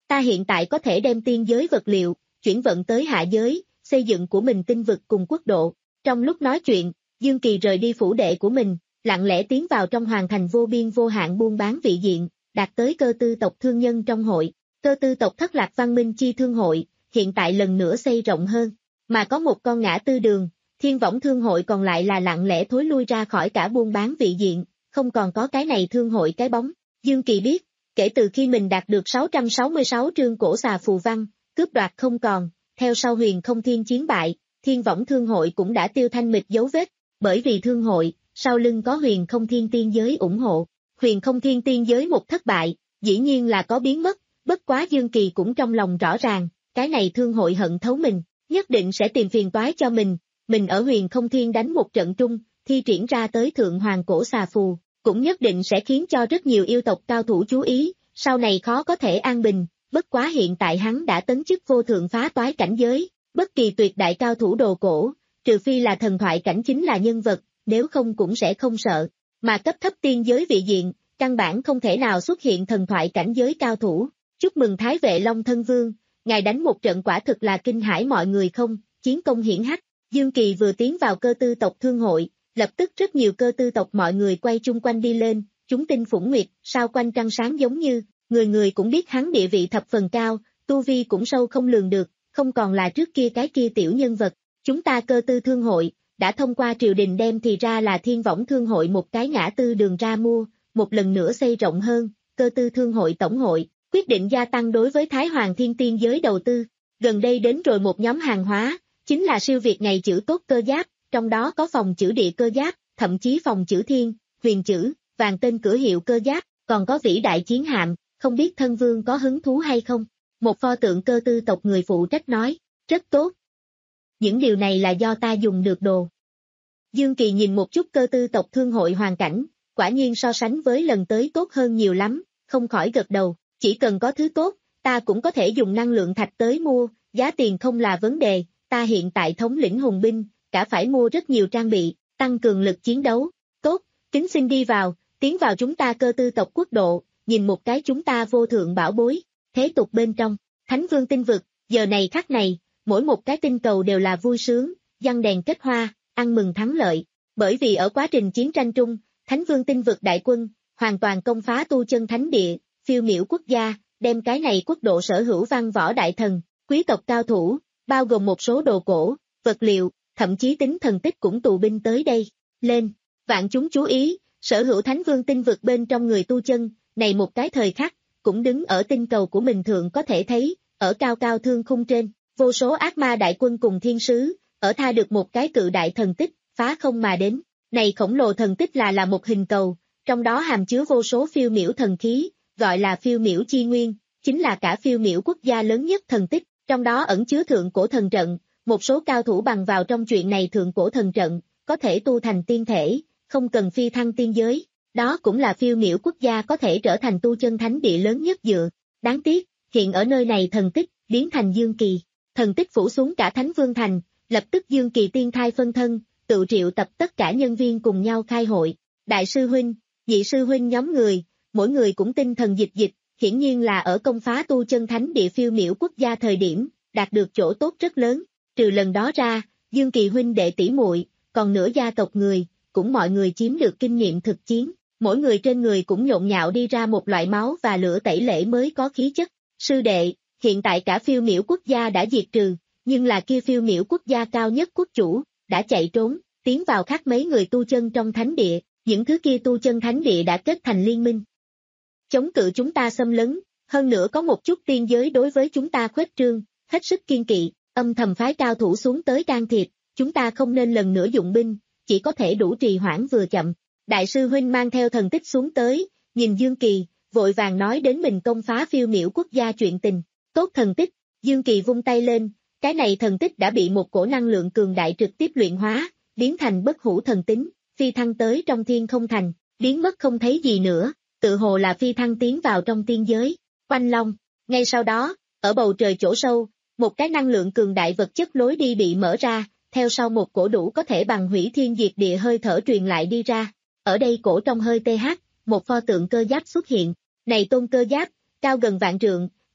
Ta hiện tại có thể đem tiên giới vật liệu, chuyển vận tới hạ giới, xây dựng của mình tinh vực cùng quốc độ. Trong lúc nói chuyện, Dương Kỳ rời đi phủ đệ của mình, lặng lẽ tiến vào trong hoàng thành vô biên vô hạn buôn bán vị diện, đạt tới cơ tư tộc thương nhân trong hội. Cơ tư tộc thất lạc văn minh chi thương hội, hiện tại lần nữa xây rộng hơn, mà có một con ngã tư đường, thiên võng thương hội còn lại là lặng lẽ thối lui ra khỏi cả buôn bán vị diện, không còn có cái này thương hội cái bóng. Dương Kỳ biết, kể từ khi mình đạt được sáu trăm sáu mươi sáu trương cổ xà phù văn, cướp đoạt không còn, theo sau huyền không thiên chiến bại, thiên võng thương hội cũng đã tiêu thanh mịch dấu vết, bởi vì thương hội, sau lưng có huyền không thiên tiên giới ủng hộ, huyền không thiên tiên giới một thất bại, dĩ nhiên là có biến mất, bất quá Dương Kỳ cũng trong lòng rõ ràng, cái này thương hội hận thấu mình, nhất định sẽ tìm phiền toái cho mình, mình ở huyền không thiên đánh một trận trung, thi triển ra tới thượng hoàng cổ xà phù, cũng nhất định sẽ khiến cho rất nhiều yêu tộc cao thủ chú ý, sau này khó có thể an bình, bất quá hiện tại hắn đã tấn chức vô thượng phá toái cảnh giới, bất kỳ tuyệt đại cao thủ đồ cổ, trừ phi là thần thoại cảnh chính là nhân vật, nếu không cũng sẽ không sợ, mà cấp thấp tiên giới vị diện, căn bản không thể nào xuất hiện thần thoại cảnh giới cao thủ. Chúc mừng Thái vệ Long Thân Vương, ngài đánh một trận quả thực là kinh hãi mọi người không, chiến công hiển hách. Dương Kỳ vừa tiến vào cơ tư tộc thương hội, lập tức rất nhiều cơ tư tộc mọi người quay chung quanh đi lên, chúng tinh phủng nguyệt, sao quanh trăng sáng giống như, người người cũng biết hắn địa vị thập phần cao, tu vi cũng sâu không lường được, không còn là trước kia cái kia tiểu nhân vật. Chúng ta cơ tư thương hội, đã thông qua triều đình đem thì ra là thiên võng thương hội một cái ngã tư đường ra mua, một lần nữa xây rộng hơn, cơ tư thương hội tổng hội, quyết định gia tăng đối với Thái Hoàng Thiên Tiên giới đầu tư. Gần đây đến rồi một nhóm hàng hóa, chính là siêu việt ngày chữ tốt cơ giáp, trong đó có phòng chữ địa cơ giáp, thậm chí phòng chữ thiên, huyền chữ, vàng tên cửa hiệu cơ giáp, còn có vĩ đại chiến hạm, không biết thân vương có hứng thú hay không? Một pho tượng cơ tư tộc người phụ trách nói, rất tốt. Những điều này là do ta dùng được đồ. Dương Kỳ nhìn một chút cơ tư tộc thương hội hoàn cảnh, quả nhiên so sánh với lần tới tốt hơn nhiều lắm, không khỏi gật đầu, chỉ cần có thứ tốt, ta cũng có thể dùng năng lượng thạch tới mua, giá tiền không là vấn đề, ta hiện tại thống lĩnh hùng binh, cả phải mua rất nhiều trang bị, tăng cường lực chiến đấu, tốt, kính xin đi vào, tiến vào chúng ta cơ tư tộc quốc độ, nhìn một cái chúng ta vô thượng bảo bối, thế tục bên trong, Thánh Vương tinh vực, giờ này khắc này, mỗi một cái tinh cầu đều là vui sướng, giăng đèn kết hoa, ăn mừng thắng lợi, bởi vì ở quá trình chiến tranh trung, Thánh Vương tinh vực đại quân, hoàn toàn công phá tu chân thánh địa, phiêu miểu quốc gia, đem cái này quốc độ sở hữu văn võ đại thần, quý tộc cao thủ, bao gồm một số đồ cổ, vật liệu, thậm chí tính thần tích cũng tụ binh tới đây, lên, vạn chúng chú ý, sở hữu Thánh Vương tinh vực bên trong người tu chân, này một cái thời khắc, cũng đứng ở tinh cầu của mình thượng có thể thấy, ở cao cao thương khung trên, vô số ác ma đại quân cùng thiên sứ, ở tha được một cái cự đại thần tích, phá không mà đến, này khổng lồ thần tích là là một hình cầu, trong đó hàm chứa vô số phiêu miểu thần khí, gọi là phiêu miểu chi nguyên, chính là cả phiêu miểu quốc gia lớn nhất thần tích, trong đó ẩn chứa thượng cổ thần trận, một số cao thủ bằng vào trong chuyện này thượng cổ thần trận, có thể tu thành tiên thể, không cần phi thăng tiên giới, đó cũng là phiêu miểu quốc gia có thể trở thành tu chân thánh địa lớn nhất dựa. Đáng tiếc, hiện ở nơi này thần tích, biến thành Dương Kỳ, thần tích phủ xuống cả Thánh Vương Thành, lập tức Dương Kỳ tiên thai phân thân, tự triệu tập tất cả nhân viên cùng nhau khai hội, đại sư huynh, nhị sư huynh nhóm người, mỗi người cũng tinh thần dịch dịch, hiển nhiên là ở công phá tu chân thánh địa phiêu miểu quốc gia thời điểm, đạt được chỗ tốt rất lớn, trừ lần đó ra, Dương Kỳ huynh đệ tỷ muội, còn nửa gia tộc người, cũng mọi người chiếm được kinh nghiệm thực chiến, mỗi người trên người cũng nhộn nhạo đi ra một loại máu và lửa tẩy lễ mới có khí chất. Sư đệ, hiện tại cả phiêu miểu quốc gia đã diệt trừ, nhưng là kia phiêu miểu quốc gia cao nhất quốc chủ, đã chạy trốn, tiến vào khác mấy người tu chân trong thánh địa, những thứ kia tu chân thánh địa đã kết thành liên minh. Chống cự chúng ta xâm lấn, hơn nữa có một chút tiên giới đối với chúng ta khuếch trương, hết sức kiên kỵ, âm thầm phái cao thủ xuống tới can thiệp, chúng ta không nên lần nữa dụng binh, chỉ có thể đủ trì hoãn vừa chậm. Đại sư huynh mang theo thần tích xuống tới, nhìn Dương Kỳ, vội vàng nói đến mình công phá phiêu miểu quốc gia chuyện tình. Tốt thần tích, Dương Kỳ vung tay lên, cái này thần tích đã bị một cổ năng lượng cường đại trực tiếp luyện hóa, biến thành bất hủ thần tính, phi thăng tới trong thiên không thành, biến mất không thấy gì nữa, tự hồ là phi thăng tiến vào trong tiên giới. Oanh long, ngay sau đó, ở bầu trời chỗ sâu, một cái năng lượng cường đại vật chất lối đi bị mở ra, theo sau một cổ đủ có thể bằng hủy thiên diệt địa hơi thở truyền lại đi ra. Ở đây cổ trong hơi th, một pho tượng cơ giáp xuất hiện, này tôn cơ giáp, cao gần vạn trượng,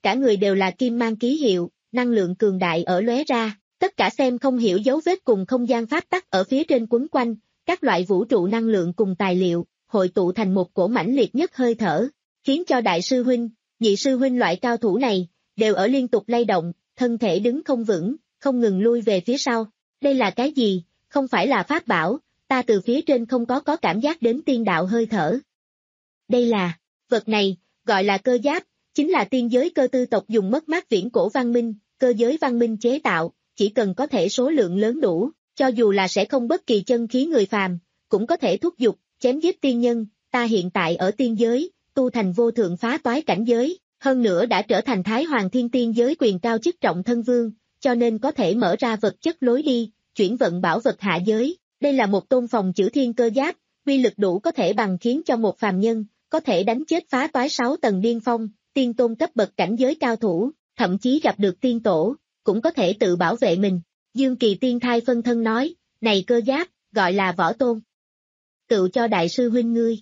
cả người đều là kim mang ký hiệu, năng lượng cường đại ở lóe ra, tất cả xem không hiểu dấu vết cùng không gian pháp tắc ở phía trên quấn quanh, các loại vũ trụ năng lượng cùng tài liệu, hội tụ thành một cổ mãnh liệt nhất hơi thở, khiến cho đại sư huynh, nhị sư huynh loại cao thủ này, đều ở liên tục lay động, thân thể đứng không vững, không ngừng lui về phía sau. Đây là cái gì? Không phải là pháp bảo, ta từ phía trên không có có cảm giác đến tiên đạo hơi thở. Đây là, vật này, gọi là cơ giáp, chính là tiên giới cơ tư tộc dùng mất mát viễn cổ văn minh, cơ giới văn minh chế tạo, chỉ cần có thể số lượng lớn đủ, cho dù là sẽ không bất kỳ chân khí người phàm, cũng có thể thúc giục, chém giết tiên nhân, ta hiện tại ở tiên giới, tu thành vô thượng phá toái cảnh giới, hơn nữa đã trở thành Thái Hoàng Thiên Tiên giới quyền cao chức trọng thân vương, cho nên có thể mở ra vật chất lối đi, chuyển vận bảo vật hạ giới. Đây là một tôn phòng chữ thiên cơ giáp, uy lực đủ có thể bằng khiến cho một phàm nhân, có thể đánh chết phá toái sáu tầng điên phong, tiên tôn cấp bậc cảnh giới cao thủ, thậm chí gặp được tiên tổ, cũng có thể tự bảo vệ mình. Dương Kỳ tiên thai phân thân nói, này cơ giáp, gọi là võ tôn. Tự cho đại sư huynh ngươi.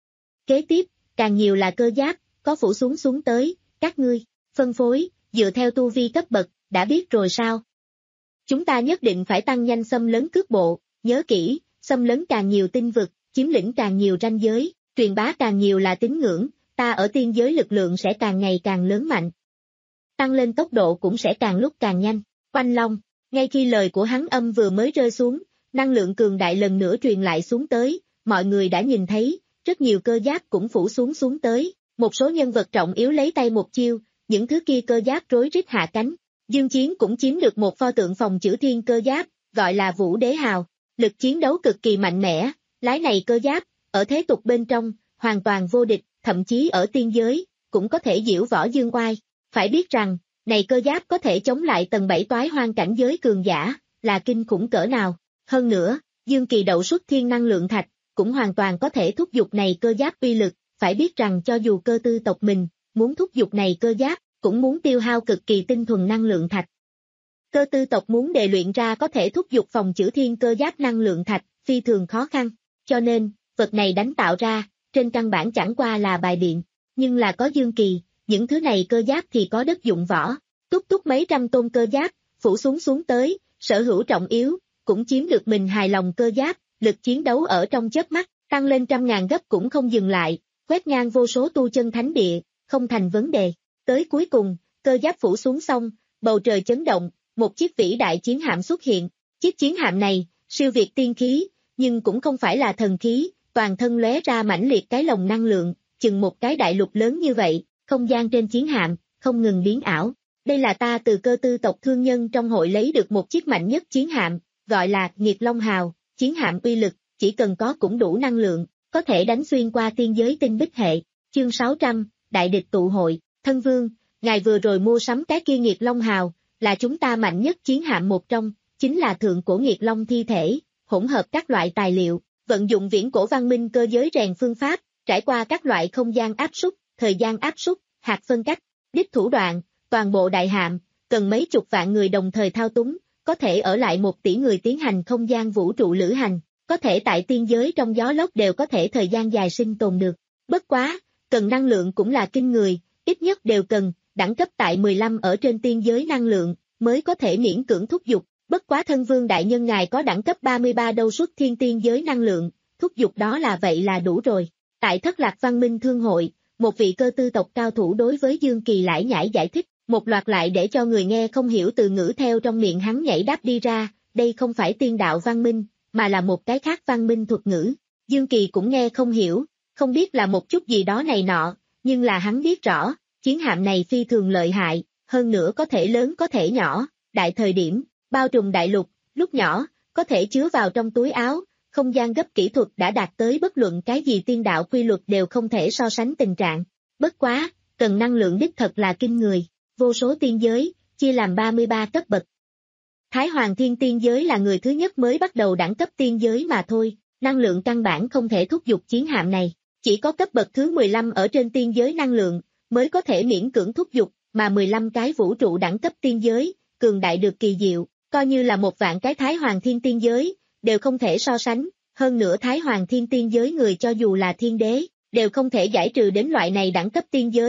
Kế tiếp, càng nhiều là cơ giáp, có phủ xuống xuống tới, các ngươi, phân phối, dựa theo tu vi cấp bậc, đã biết rồi sao? Chúng ta nhất định phải tăng nhanh xâm lấn cước bộ, nhớ kỹ, xâm lấn càng nhiều tinh vực, chiếm lĩnh càng nhiều ranh giới, truyền bá càng nhiều là tín ngưỡng, ta ở tiên giới lực lượng sẽ càng ngày càng lớn mạnh. Tăng lên tốc độ cũng sẽ càng lúc càng nhanh. Oanh Long, ngay khi lời của hắn âm vừa mới rơi xuống, năng lượng cường đại lần nữa truyền lại xuống tới, mọi người đã nhìn thấy, rất nhiều cơ giáp cũng phủ xuống xuống tới, một số nhân vật trọng yếu lấy tay một chiêu, những thứ kia cơ giáp rối rít hạ cánh. Dương Chiến cũng chiếm được một pho tượng phòng chữ thiên cơ giáp, gọi là Vũ Đế Hào, lực chiến đấu cực kỳ mạnh mẽ, lái này cơ giáp, ở thế tục bên trong, hoàn toàn vô địch, thậm chí ở tiên giới, cũng có thể diễu võ dương oai. Phải biết rằng, này cơ giáp có thể chống lại tầng bảy toái hoang cảnh giới cường giả, là kinh khủng cỡ nào. Hơn nữa, Dương Kỳ đậu xuất thiên năng lượng thạch, cũng hoàn toàn có thể thúc giục này cơ giáp uy lực, phải biết rằng cho dù cơ tư tộc mình, muốn thúc giục này cơ giáp, cũng muốn tiêu hao cực kỳ tinh thuần năng lượng thạch. Cơ tư tộc muốn đề luyện ra có thể thúc giục phòng chữ thiên cơ giáp năng lượng thạch, phi thường khó khăn, cho nên, vật này đánh tạo ra, trên căn bản chẳng qua là bài biện, nhưng là có Dương Kỳ, những thứ này cơ giáp thì có đất dụng võ, túc túc mấy trăm tôn cơ giáp, phủ xuống xuống tới, sở hữu trọng yếu, cũng chiếm được mình hài lòng cơ giáp, lực chiến đấu ở trong chớp mắt, tăng lên trăm ngàn gấp cũng không dừng lại, quét ngang vô số tu chân thánh địa, không thành vấn đề. Tới cuối cùng, cơ giáp phủ xuống xong, bầu trời chấn động, một chiếc vĩ đại chiến hạm xuất hiện. Chiếc chiến hạm này, siêu việt tiên khí, nhưng cũng không phải là thần khí, toàn thân lóe ra mãnh liệt cái lồng năng lượng, chừng một cái đại lục lớn như vậy, không gian trên chiến hạm, không ngừng biến ảo. Đây là ta từ cơ tư tộc thương nhân trong hội lấy được một chiếc mạnh nhất chiến hạm, gọi là Nghiệt Long Hào, chiến hạm uy lực, chỉ cần có cũng đủ năng lượng, có thể đánh xuyên qua tiên giới tinh bích hệ. Chương sáu trăm, Đại địch tụ hội. Thân vương, ngài vừa rồi mua sắm cái kia Nghiệt Long Hào, là chúng ta mạnh nhất chiến hạm một trong, chính là thượng cổ Nghiệt Long thi thể, hỗn hợp các loại tài liệu, vận dụng viễn cổ văn minh cơ giới rèn phương pháp, trải qua các loại không gian áp suất, thời gian áp suất, hạt phân cách, đích thủ đoạn, toàn bộ đại hạm, cần mấy chục vạn người đồng thời thao túng, có thể ở lại một tỷ người tiến hành không gian vũ trụ lữ hành, có thể tại tiên giới trong gió lốc đều có thể thời gian dài sinh tồn được. Bất quá, cần năng lượng cũng là kinh người, ít nhất đều cần, đẳng cấp tại mười lăm ở trên tiên giới năng lượng, mới có thể miễn cưỡng thúc giục. Bất quá thân vương đại nhân ngài có đẳng cấp ba mươi ba đâu xuất thiên tiên giới năng lượng, thúc giục đó là vậy là đủ rồi. Tại Thất Lạc Văn Minh Thương hội, một vị cơ tư tộc cao thủ đối với Dương Kỳ lải nhải giải thích, một loạt lại để cho người nghe không hiểu từ ngữ theo trong miệng hắn nhảy đáp đi ra, đây không phải tiên đạo văn minh, mà là một cái khác văn minh thuật ngữ. Dương Kỳ cũng nghe không hiểu, không biết là một chút gì đó này nọ, nhưng là hắn biết rõ, chiến hạm này phi thường lợi hại, hơn nữa có thể lớn có thể nhỏ, đại thời điểm, bao trùm đại lục, lúc nhỏ, có thể chứa vào trong túi áo, không gian gấp kỹ thuật đã đạt tới bất luận cái gì tiên đạo quy luật đều không thể so sánh tình trạng. Bất quá, cần năng lượng đích thật là kinh người, vô số tiên giới, chia làm ba mươi ba cấp bậc. Thái Hoàng Thiên Tiên giới là người thứ nhất mới bắt đầu đẳng cấp tiên giới mà thôi, năng lượng căn bản không thể thúc giục chiến hạm này, chỉ có cấp bậc thứ mười lăm ở trên tiên giới năng lượng, mới có thể miễn cưỡng thúc giục, mà mười lăm cái vũ trụ đẳng cấp tiên giới, cường đại được kỳ diệu, coi như là một vạn cái Thái Hoàng Thiên Tiên giới, đều không thể so sánh, hơn nữa Thái Hoàng Thiên Tiên giới người cho dù là thiên đế, đều không thể giải trừ đến loại này đẳng cấp tiên giới,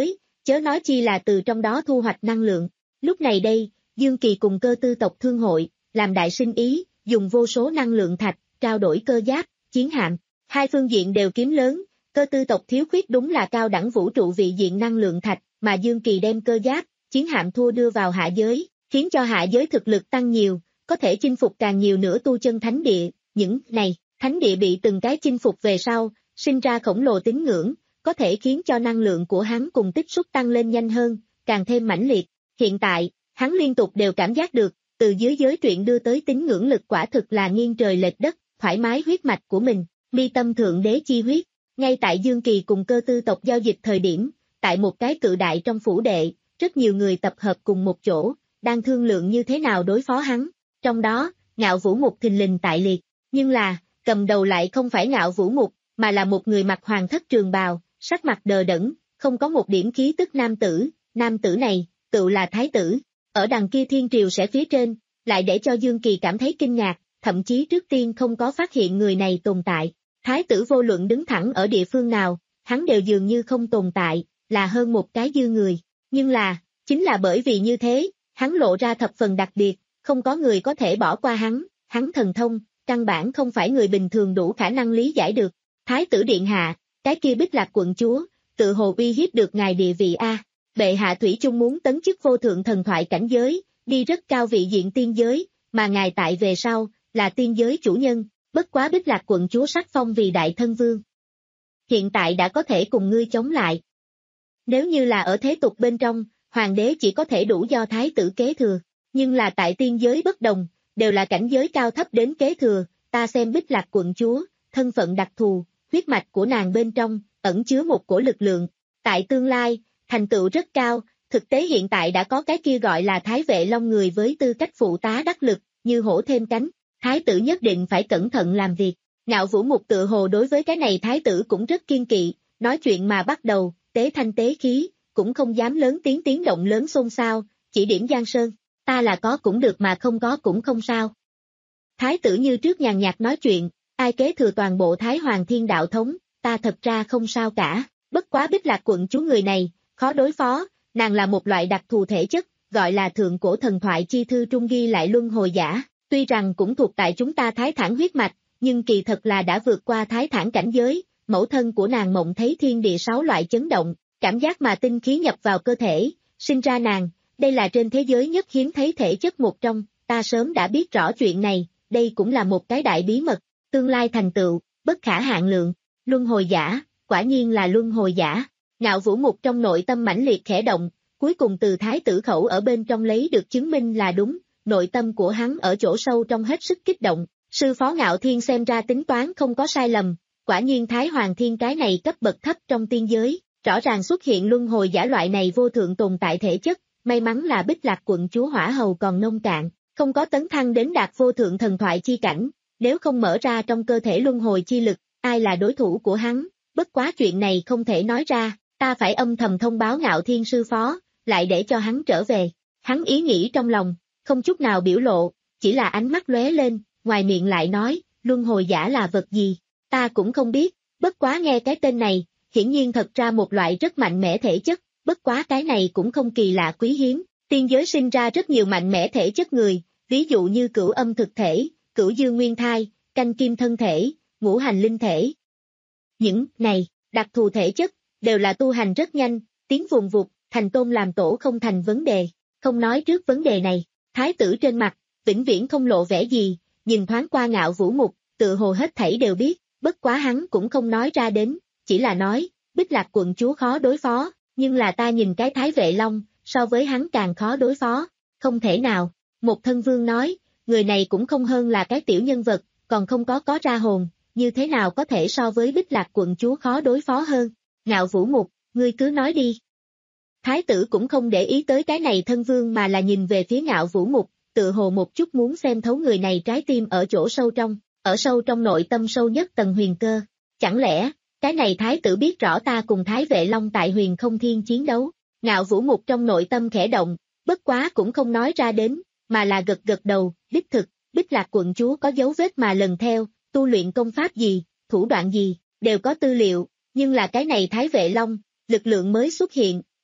chớ nói chi là từ trong đó thu hoạch năng lượng. Lúc này đây, Dương Kỳ cùng Cơ Tư tộc thương hội, làm đại sinh ý, dùng vô số năng lượng thạch, trao đổi cơ giáp, chiến hạm. Hai phương diện đều kiếm lớn, Cơ Tư tộc thiếu khuyết đúng là cao đẳng vũ trụ vị diện năng lượng thạch, mà Dương Kỳ đem cơ giáp, chiến hạm thua đưa vào hạ giới, khiến cho hạ giới thực lực tăng nhiều, có thể chinh phục càng nhiều nữa tu chân thánh địa. Những này, thánh địa bị từng cái chinh phục về sau, sinh ra khổng lồ tín ngưỡng, có thể khiến cho năng lượng của hắn cùng tích xúc tăng lên nhanh hơn, càng thêm mãnh liệt. Hiện tại, hắn liên tục đều cảm giác được, từ dưới giới truyện đưa tới tín ngưỡng lực quả thực là nghiêng trời lệch đất, thoải mái huyết mạch của mình, mi tâm thượng đế chi huyết. Ngay tại Dương Kỳ cùng Cơ Tư tộc giao dịch thời điểm, tại một cái cự đại trong phủ đệ, rất nhiều người tập hợp cùng một chỗ, đang thương lượng như thế nào đối phó hắn. Trong đó, Ngạo Vũ Mục thình lình tại liệt, nhưng là, cầm đầu lại không phải Ngạo Vũ Mục, mà là một người mặc hoàng thất trường bào, sắc mặt đờ đẫn, không có một điểm khí tức nam tử. Nam tử này, tự là thái tử, ở đằng kia thiên triều sẽ phía trên, lại để cho Dương Kỳ cảm thấy kinh ngạc, thậm chí trước tiên không có phát hiện người này tồn tại. Thái tử vô luận đứng thẳng ở địa phương nào, hắn đều dường như không tồn tại, là hơn một cái dư người. Nhưng là, chính là bởi vì như thế, hắn lộ ra thập phần đặc biệt, không có người có thể bỏ qua hắn, hắn thần thông, căn bản không phải người bình thường đủ khả năng lý giải được. Thái tử điện hạ, cái kia Bích Lạc quận chúa, tự hồ uy hiếp được ngài địa vị a. Bệ hạ thủy chung muốn tấn chức vô thượng thần thoại cảnh giới, đi rất cao vị diện tiên giới, mà ngài tại về sau, là tiên giới chủ nhân, bất quá Bích Lạc quận chúa sắc phong vì đại thân vương. Hiện tại đã có thể cùng ngươi chống lại. Nếu như là ở thế tục bên trong, hoàng đế chỉ có thể đủ do thái tử kế thừa, nhưng là tại tiên giới bất đồng, đều là cảnh giới cao thấp đến kế thừa, ta xem Bích Lạc quận chúa, thân phận đặc thù, huyết mạch của nàng bên trong, ẩn chứa một cổ lực lượng, tại tương lai, thành tựu rất cao, thực tế hiện tại đã có cái kia gọi là Thái Vệ Long người với tư cách phụ tá đắc lực, như hổ thêm cánh, thái tử nhất định phải cẩn thận làm việc. Ngạo Vũ Mục tự hồ đối với cái này thái tử cũng rất kiên kỵ, nói chuyện mà bắt đầu, tế thanh tế khí, cũng không dám lớn tiếng tiếng động lớn xôn xao, chỉ điểm Giang Sơn, ta là có cũng được mà không có cũng không sao. Thái tử như trước nhàn nhạt nói chuyện, ai kế thừa toàn bộ Thái Hoàng Thiên Đạo Thống, ta thật ra không sao cả, bất quá Bích Lạc quận chúa người này, khó đối phó, nàng là một loại đặc thù thể chất, gọi là thượng cổ thần thoại chi thư trung ghi lại luân hồi giả, tuy rằng cũng thuộc tại chúng ta Thái Thản huyết mạch, nhưng kỳ thật là đã vượt qua Thái Thản cảnh giới, mẫu thân của nàng mộng thấy thiên địa sáu loại chấn động, cảm giác mà tinh khí nhập vào cơ thể, sinh ra nàng, đây là trên thế giới nhất hiếm thấy thể chất một trong, ta sớm đã biết rõ chuyện này, đây cũng là một cái đại bí mật, tương lai thành tựu, bất khả hạn lượng, luân hồi giả, quả nhiên là luân hồi giả. Ngạo Vũ Mục trong nội tâm mãnh liệt khẽ động, cuối cùng từ thái tử khẩu ở bên trong lấy được chứng minh là đúng, nội tâm của hắn ở chỗ sâu trong hết sức kích động, sư phó Ngạo Thiên xem ra tính toán không có sai lầm, quả nhiên Thái Hoàng Thiên cái này cấp bậc thấp trong tiên giới, rõ ràng xuất hiện luân hồi giả loại này vô thượng tồn tại thể chất, may mắn là Bích Lạc quận chúa hỏa hầu còn nông cạn, không có tấn thăng đến đạt vô thượng thần thoại chi cảnh, nếu không mở ra trong cơ thể luân hồi chi lực, ai là đối thủ của hắn, bất quá chuyện này không thể nói ra. Ta phải âm thầm thông báo Ngạo Thiên sư phó, lại để cho hắn trở về. Hắn ý nghĩ trong lòng, không chút nào biểu lộ, chỉ là ánh mắt lóe lên, ngoài miệng lại nói, luân hồi giả là vật gì? Ta cũng không biết, bất quá nghe cái tên này, hiển nhiên thật ra một loại rất mạnh mẽ thể chất, bất quá cái này cũng không kỳ lạ quý hiếm. Tiên giới sinh ra rất nhiều mạnh mẽ thể chất người, ví dụ như cửu âm thực thể, cửu dương nguyên thai, canh kim thân thể, ngũ hành linh thể. Những này, đặc thù thể chất, đều là tu hành rất nhanh, tiến vùng vụt, thành tôn làm tổ không thành vấn đề. Không nói trước vấn đề này, thái tử trên mặt, vĩnh viễn không lộ vẻ gì, nhìn thoáng qua Ngạo Vũ Mục, tự hồ hết thảy đều biết, bất quá hắn cũng không nói ra đến, chỉ là nói, Bích Lạc quận chúa khó đối phó, nhưng là ta nhìn cái Thái Vệ Long, so với hắn càng khó đối phó, không thể nào. Một thân vương nói, người này cũng không hơn là cái tiểu nhân vật, còn không có có ra hồn, như thế nào có thể so với Bích Lạc quận chúa khó đối phó hơn. Ngạo Vũ Mục, ngươi cứ nói đi. Thái tử cũng không để ý tới cái này thân vương mà là nhìn về phía Ngạo Vũ Mục, tự hồ một chút muốn xem thấu người này trái tim ở chỗ sâu trong, ở sâu trong nội tâm sâu nhất tầng huyền cơ. Chẳng lẽ, cái này thái tử biết rõ ta cùng Thái Vệ Long tại huyền không thiên chiến đấu? Ngạo Vũ Mục trong nội tâm khẽ động, bất quá cũng không nói ra đến, mà là gật gật đầu, đích thực, Bích Lạc quận chúa có dấu vết mà lần theo, tu luyện công pháp gì, thủ đoạn gì, đều có tư liệu. Nhưng là cái này Thái Vệ Long, lực lượng mới xuất hiện,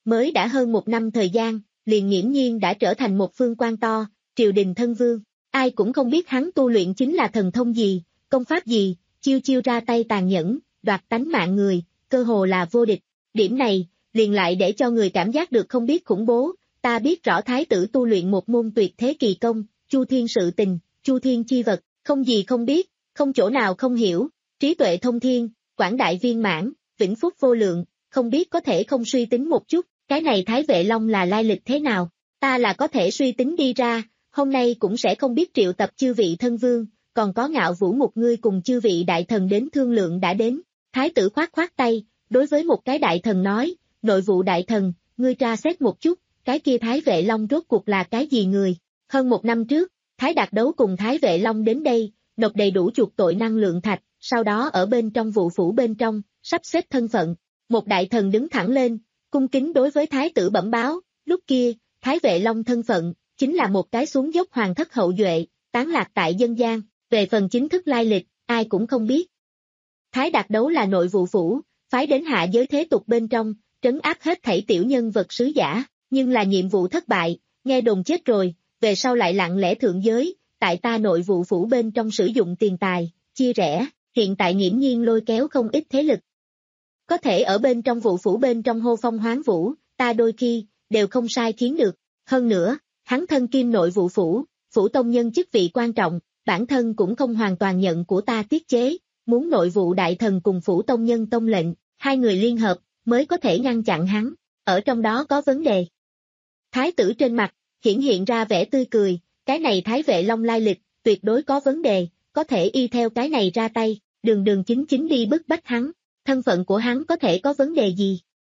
mới đã hơn một năm thời gian, liền nghiễm nhiên đã trở thành một phương quan to, triều đình thân vương. Ai cũng không biết hắn tu luyện chính là thần thông gì, công pháp gì, chiêu chiêu ra tay tàn nhẫn, đoạt tánh mạng người, cơ hồ là vô địch. Điểm này, liền lại để cho người cảm giác được không biết khủng bố. Ta biết rõ thái tử tu luyện một môn tuyệt thế kỳ công, Chu Thiên sự tình, Chu Thiên chi vật, không gì không biết, không chỗ nào không hiểu, trí tuệ thông thiên, quảng đại viên mãn, vĩnh phúc vô lượng, không biết có thể không suy tính một chút, cái này Thái Vệ Long là lai lịch thế nào, ta là có thể suy tính đi ra, hôm nay cũng sẽ không biết triệu tập chư vị thân vương, còn có Ngạo Vũ một ngươi cùng chư vị đại thần đến thương lượng đã đến. Thái tử khoát khoát tay, đối với một cái đại thần nói, nội vụ đại thần, ngươi tra xét một chút, cái kia Thái Vệ Long rốt cuộc là cái gì người. Hơn một năm trước, Thái Đạt Đấu cùng Thái Vệ Long đến đây, nộp đầy đủ chuộc tội năng lượng thạch, sau đó ở bên trong vụ phủ bên trong, sắp xếp thân phận. Một đại thần đứng thẳng lên, cung kính đối với Thái tử bẩm báo, lúc kia, Thái Vệ Long thân phận, chính là một cái xuống dốc hoàng thất hậu duệ, tán lạc tại dân gian, về phần chính thức lai lịch, ai cũng không biết. Thái Đạt Đấu là nội vụ phủ, phái đến hạ giới thế tục bên trong, trấn áp hết thảy tiểu nhân vật sứ giả, nhưng là nhiệm vụ thất bại, nghe đồn chết rồi, về sau lại lặng lẽ thượng giới, tại ta nội vụ phủ bên trong sử dụng tiền tài, chia rẽ, hiện tại nghiễm nhiên lôi kéo không ít thế lực. Có thể ở bên trong vụ phủ bên trong hô phong hoán vũ, ta đôi khi, đều không sai khiến được, hơn nữa, hắn thân kim nội vụ phủ, phủ tông nhân chức vị quan trọng, bản thân cũng không hoàn toàn nhận của ta tiết chế, muốn nội vụ đại thần cùng phủ tông nhân tông lệnh, hai người liên hợp, mới có thể ngăn chặn hắn, ở trong đó có vấn đề. Thái tử trên mặt, hiển hiện ra vẻ tươi cười, cái này Thái Vệ Long lai lịch, tuyệt đối có vấn đề, có thể y theo cái này ra tay, đường đường chính chính đi bức bách hắn, thân phận của hắn có thể có vấn đề gì?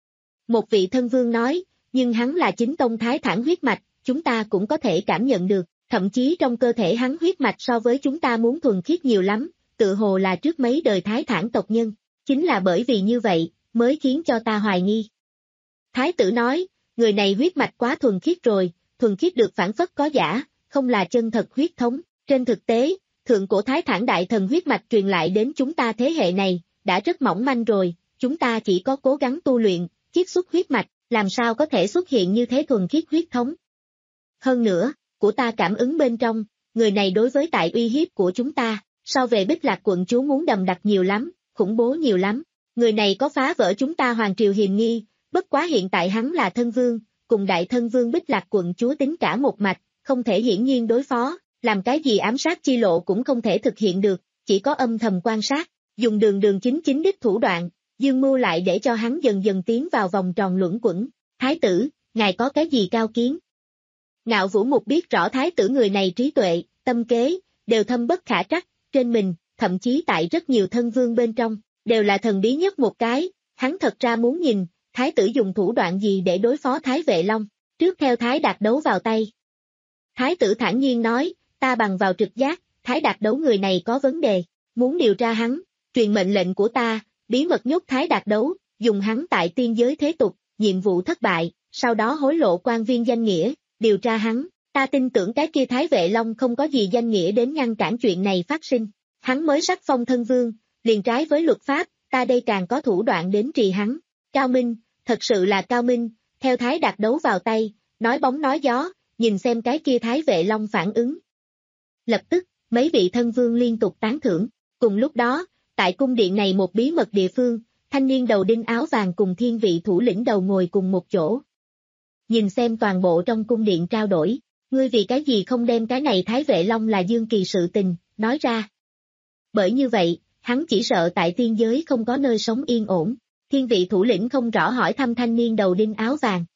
Một vị thân vương nói, nhưng hắn là chính tông thái thản huyết mạch, chúng ta cũng có thể cảm nhận được, thậm chí trong cơ thể hắn huyết mạch so với chúng ta muốn thuần khiết nhiều lắm, tự hồ là trước mấy đời thái thản tộc nhân, chính là bởi vì như vậy, mới khiến cho ta hoài nghi. Thái tử nói, người này huyết mạch quá thuần khiết rồi, thuần khiết được phản phất có giả, không là chân thật huyết thống, trên thực tế, thượng cổ thái thản đại thần huyết mạch truyền lại đến chúng ta thế hệ này, đã rất mỏng manh rồi, chúng ta chỉ có cố gắng tu luyện, chiết xuất huyết mạch, làm sao có thể xuất hiện như thế thuần khiết huyết thống. Hơn nữa, của ta cảm ứng bên trong, người này đối với tại uy hiếp của chúng ta, so về Bích Lạc quận chúa muốn đầm đặc nhiều lắm, khủng bố nhiều lắm, người này có phá vỡ chúng ta hoàng triều hiềm nghi, bất quá hiện tại hắn là thân vương, cùng đại thân vương Bích Lạc quận chúa tính cả một mạch, không thể hiển nhiên đối phó, làm cái gì ám sát chi lộ cũng không thể thực hiện được, chỉ có âm thầm quan sát, dùng đường đường chính chính đích thủ đoạn, dương mưu lại để cho hắn dần dần tiến vào vòng tròn luẩn quẩn. Thái tử, ngài có cái gì cao kiến? Ngạo Vũ Mục biết rõ thái tử người này trí tuệ, tâm kế, đều thâm bất khả trắc, trên mình, thậm chí tại rất nhiều thân vương bên trong, đều là thần bí nhất một cái, hắn thật ra muốn nhìn, thái tử dùng thủ đoạn gì để đối phó Thái Vệ Long, trước theo Thái Đạt Đấu vào tay. Thái tử thản nhiên nói, ta bằng vào trực giác, Thái Đạt Đấu người này có vấn đề, muốn điều tra hắn, truyền mệnh lệnh của ta, bí mật nhốt Thái Đạt Đấu, dùng hắn tại tiên giới thế tục, nhiệm vụ thất bại, sau đó hối lộ quan viên danh nghĩa, điều tra hắn, ta tin tưởng cái kia Thái Vệ Long không có gì danh nghĩa đến ngăn cản chuyện này phát sinh, hắn mới sắc phong thân vương, liền trái với luật pháp, ta đây càng có thủ đoạn đến trì hắn, cao minh, thật sự là cao minh, theo Thái Đạt Đấu vào tay, nói bóng nói gió, nhìn xem cái kia Thái Vệ Long phản ứng. Lập tức, mấy vị thân vương liên tục tán thưởng, cùng lúc đó, tại cung điện này một bí mật địa phương, thanh niên đầu đinh áo vàng cùng thiên vị thủ lĩnh đầu ngồi cùng một chỗ. Nhìn xem toàn bộ trong cung điện trao đổi, ngươi vì cái gì không đem cái này Thái Vệ Long là dương kỳ sự tình, nói ra. Bởi như vậy, hắn chỉ sợ tại tiên giới không có nơi sống yên ổn, thiên vị thủ lĩnh không rõ hỏi thăm thanh niên đầu đinh áo vàng.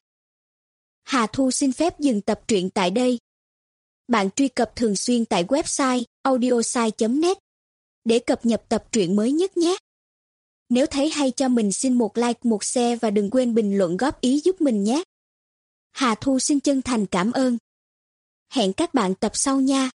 Hà Thu xin phép dừng tập truyện tại đây. Bạn truy cập thường xuyên tại website audiosai chấm net để cập nhật tập truyện mới nhất nhé. Nếu thấy hay cho mình xin một like, một share và đừng quên bình luận góp ý giúp mình nhé. Hà Thu xin chân thành cảm ơn. Hẹn các bạn tập sau nha.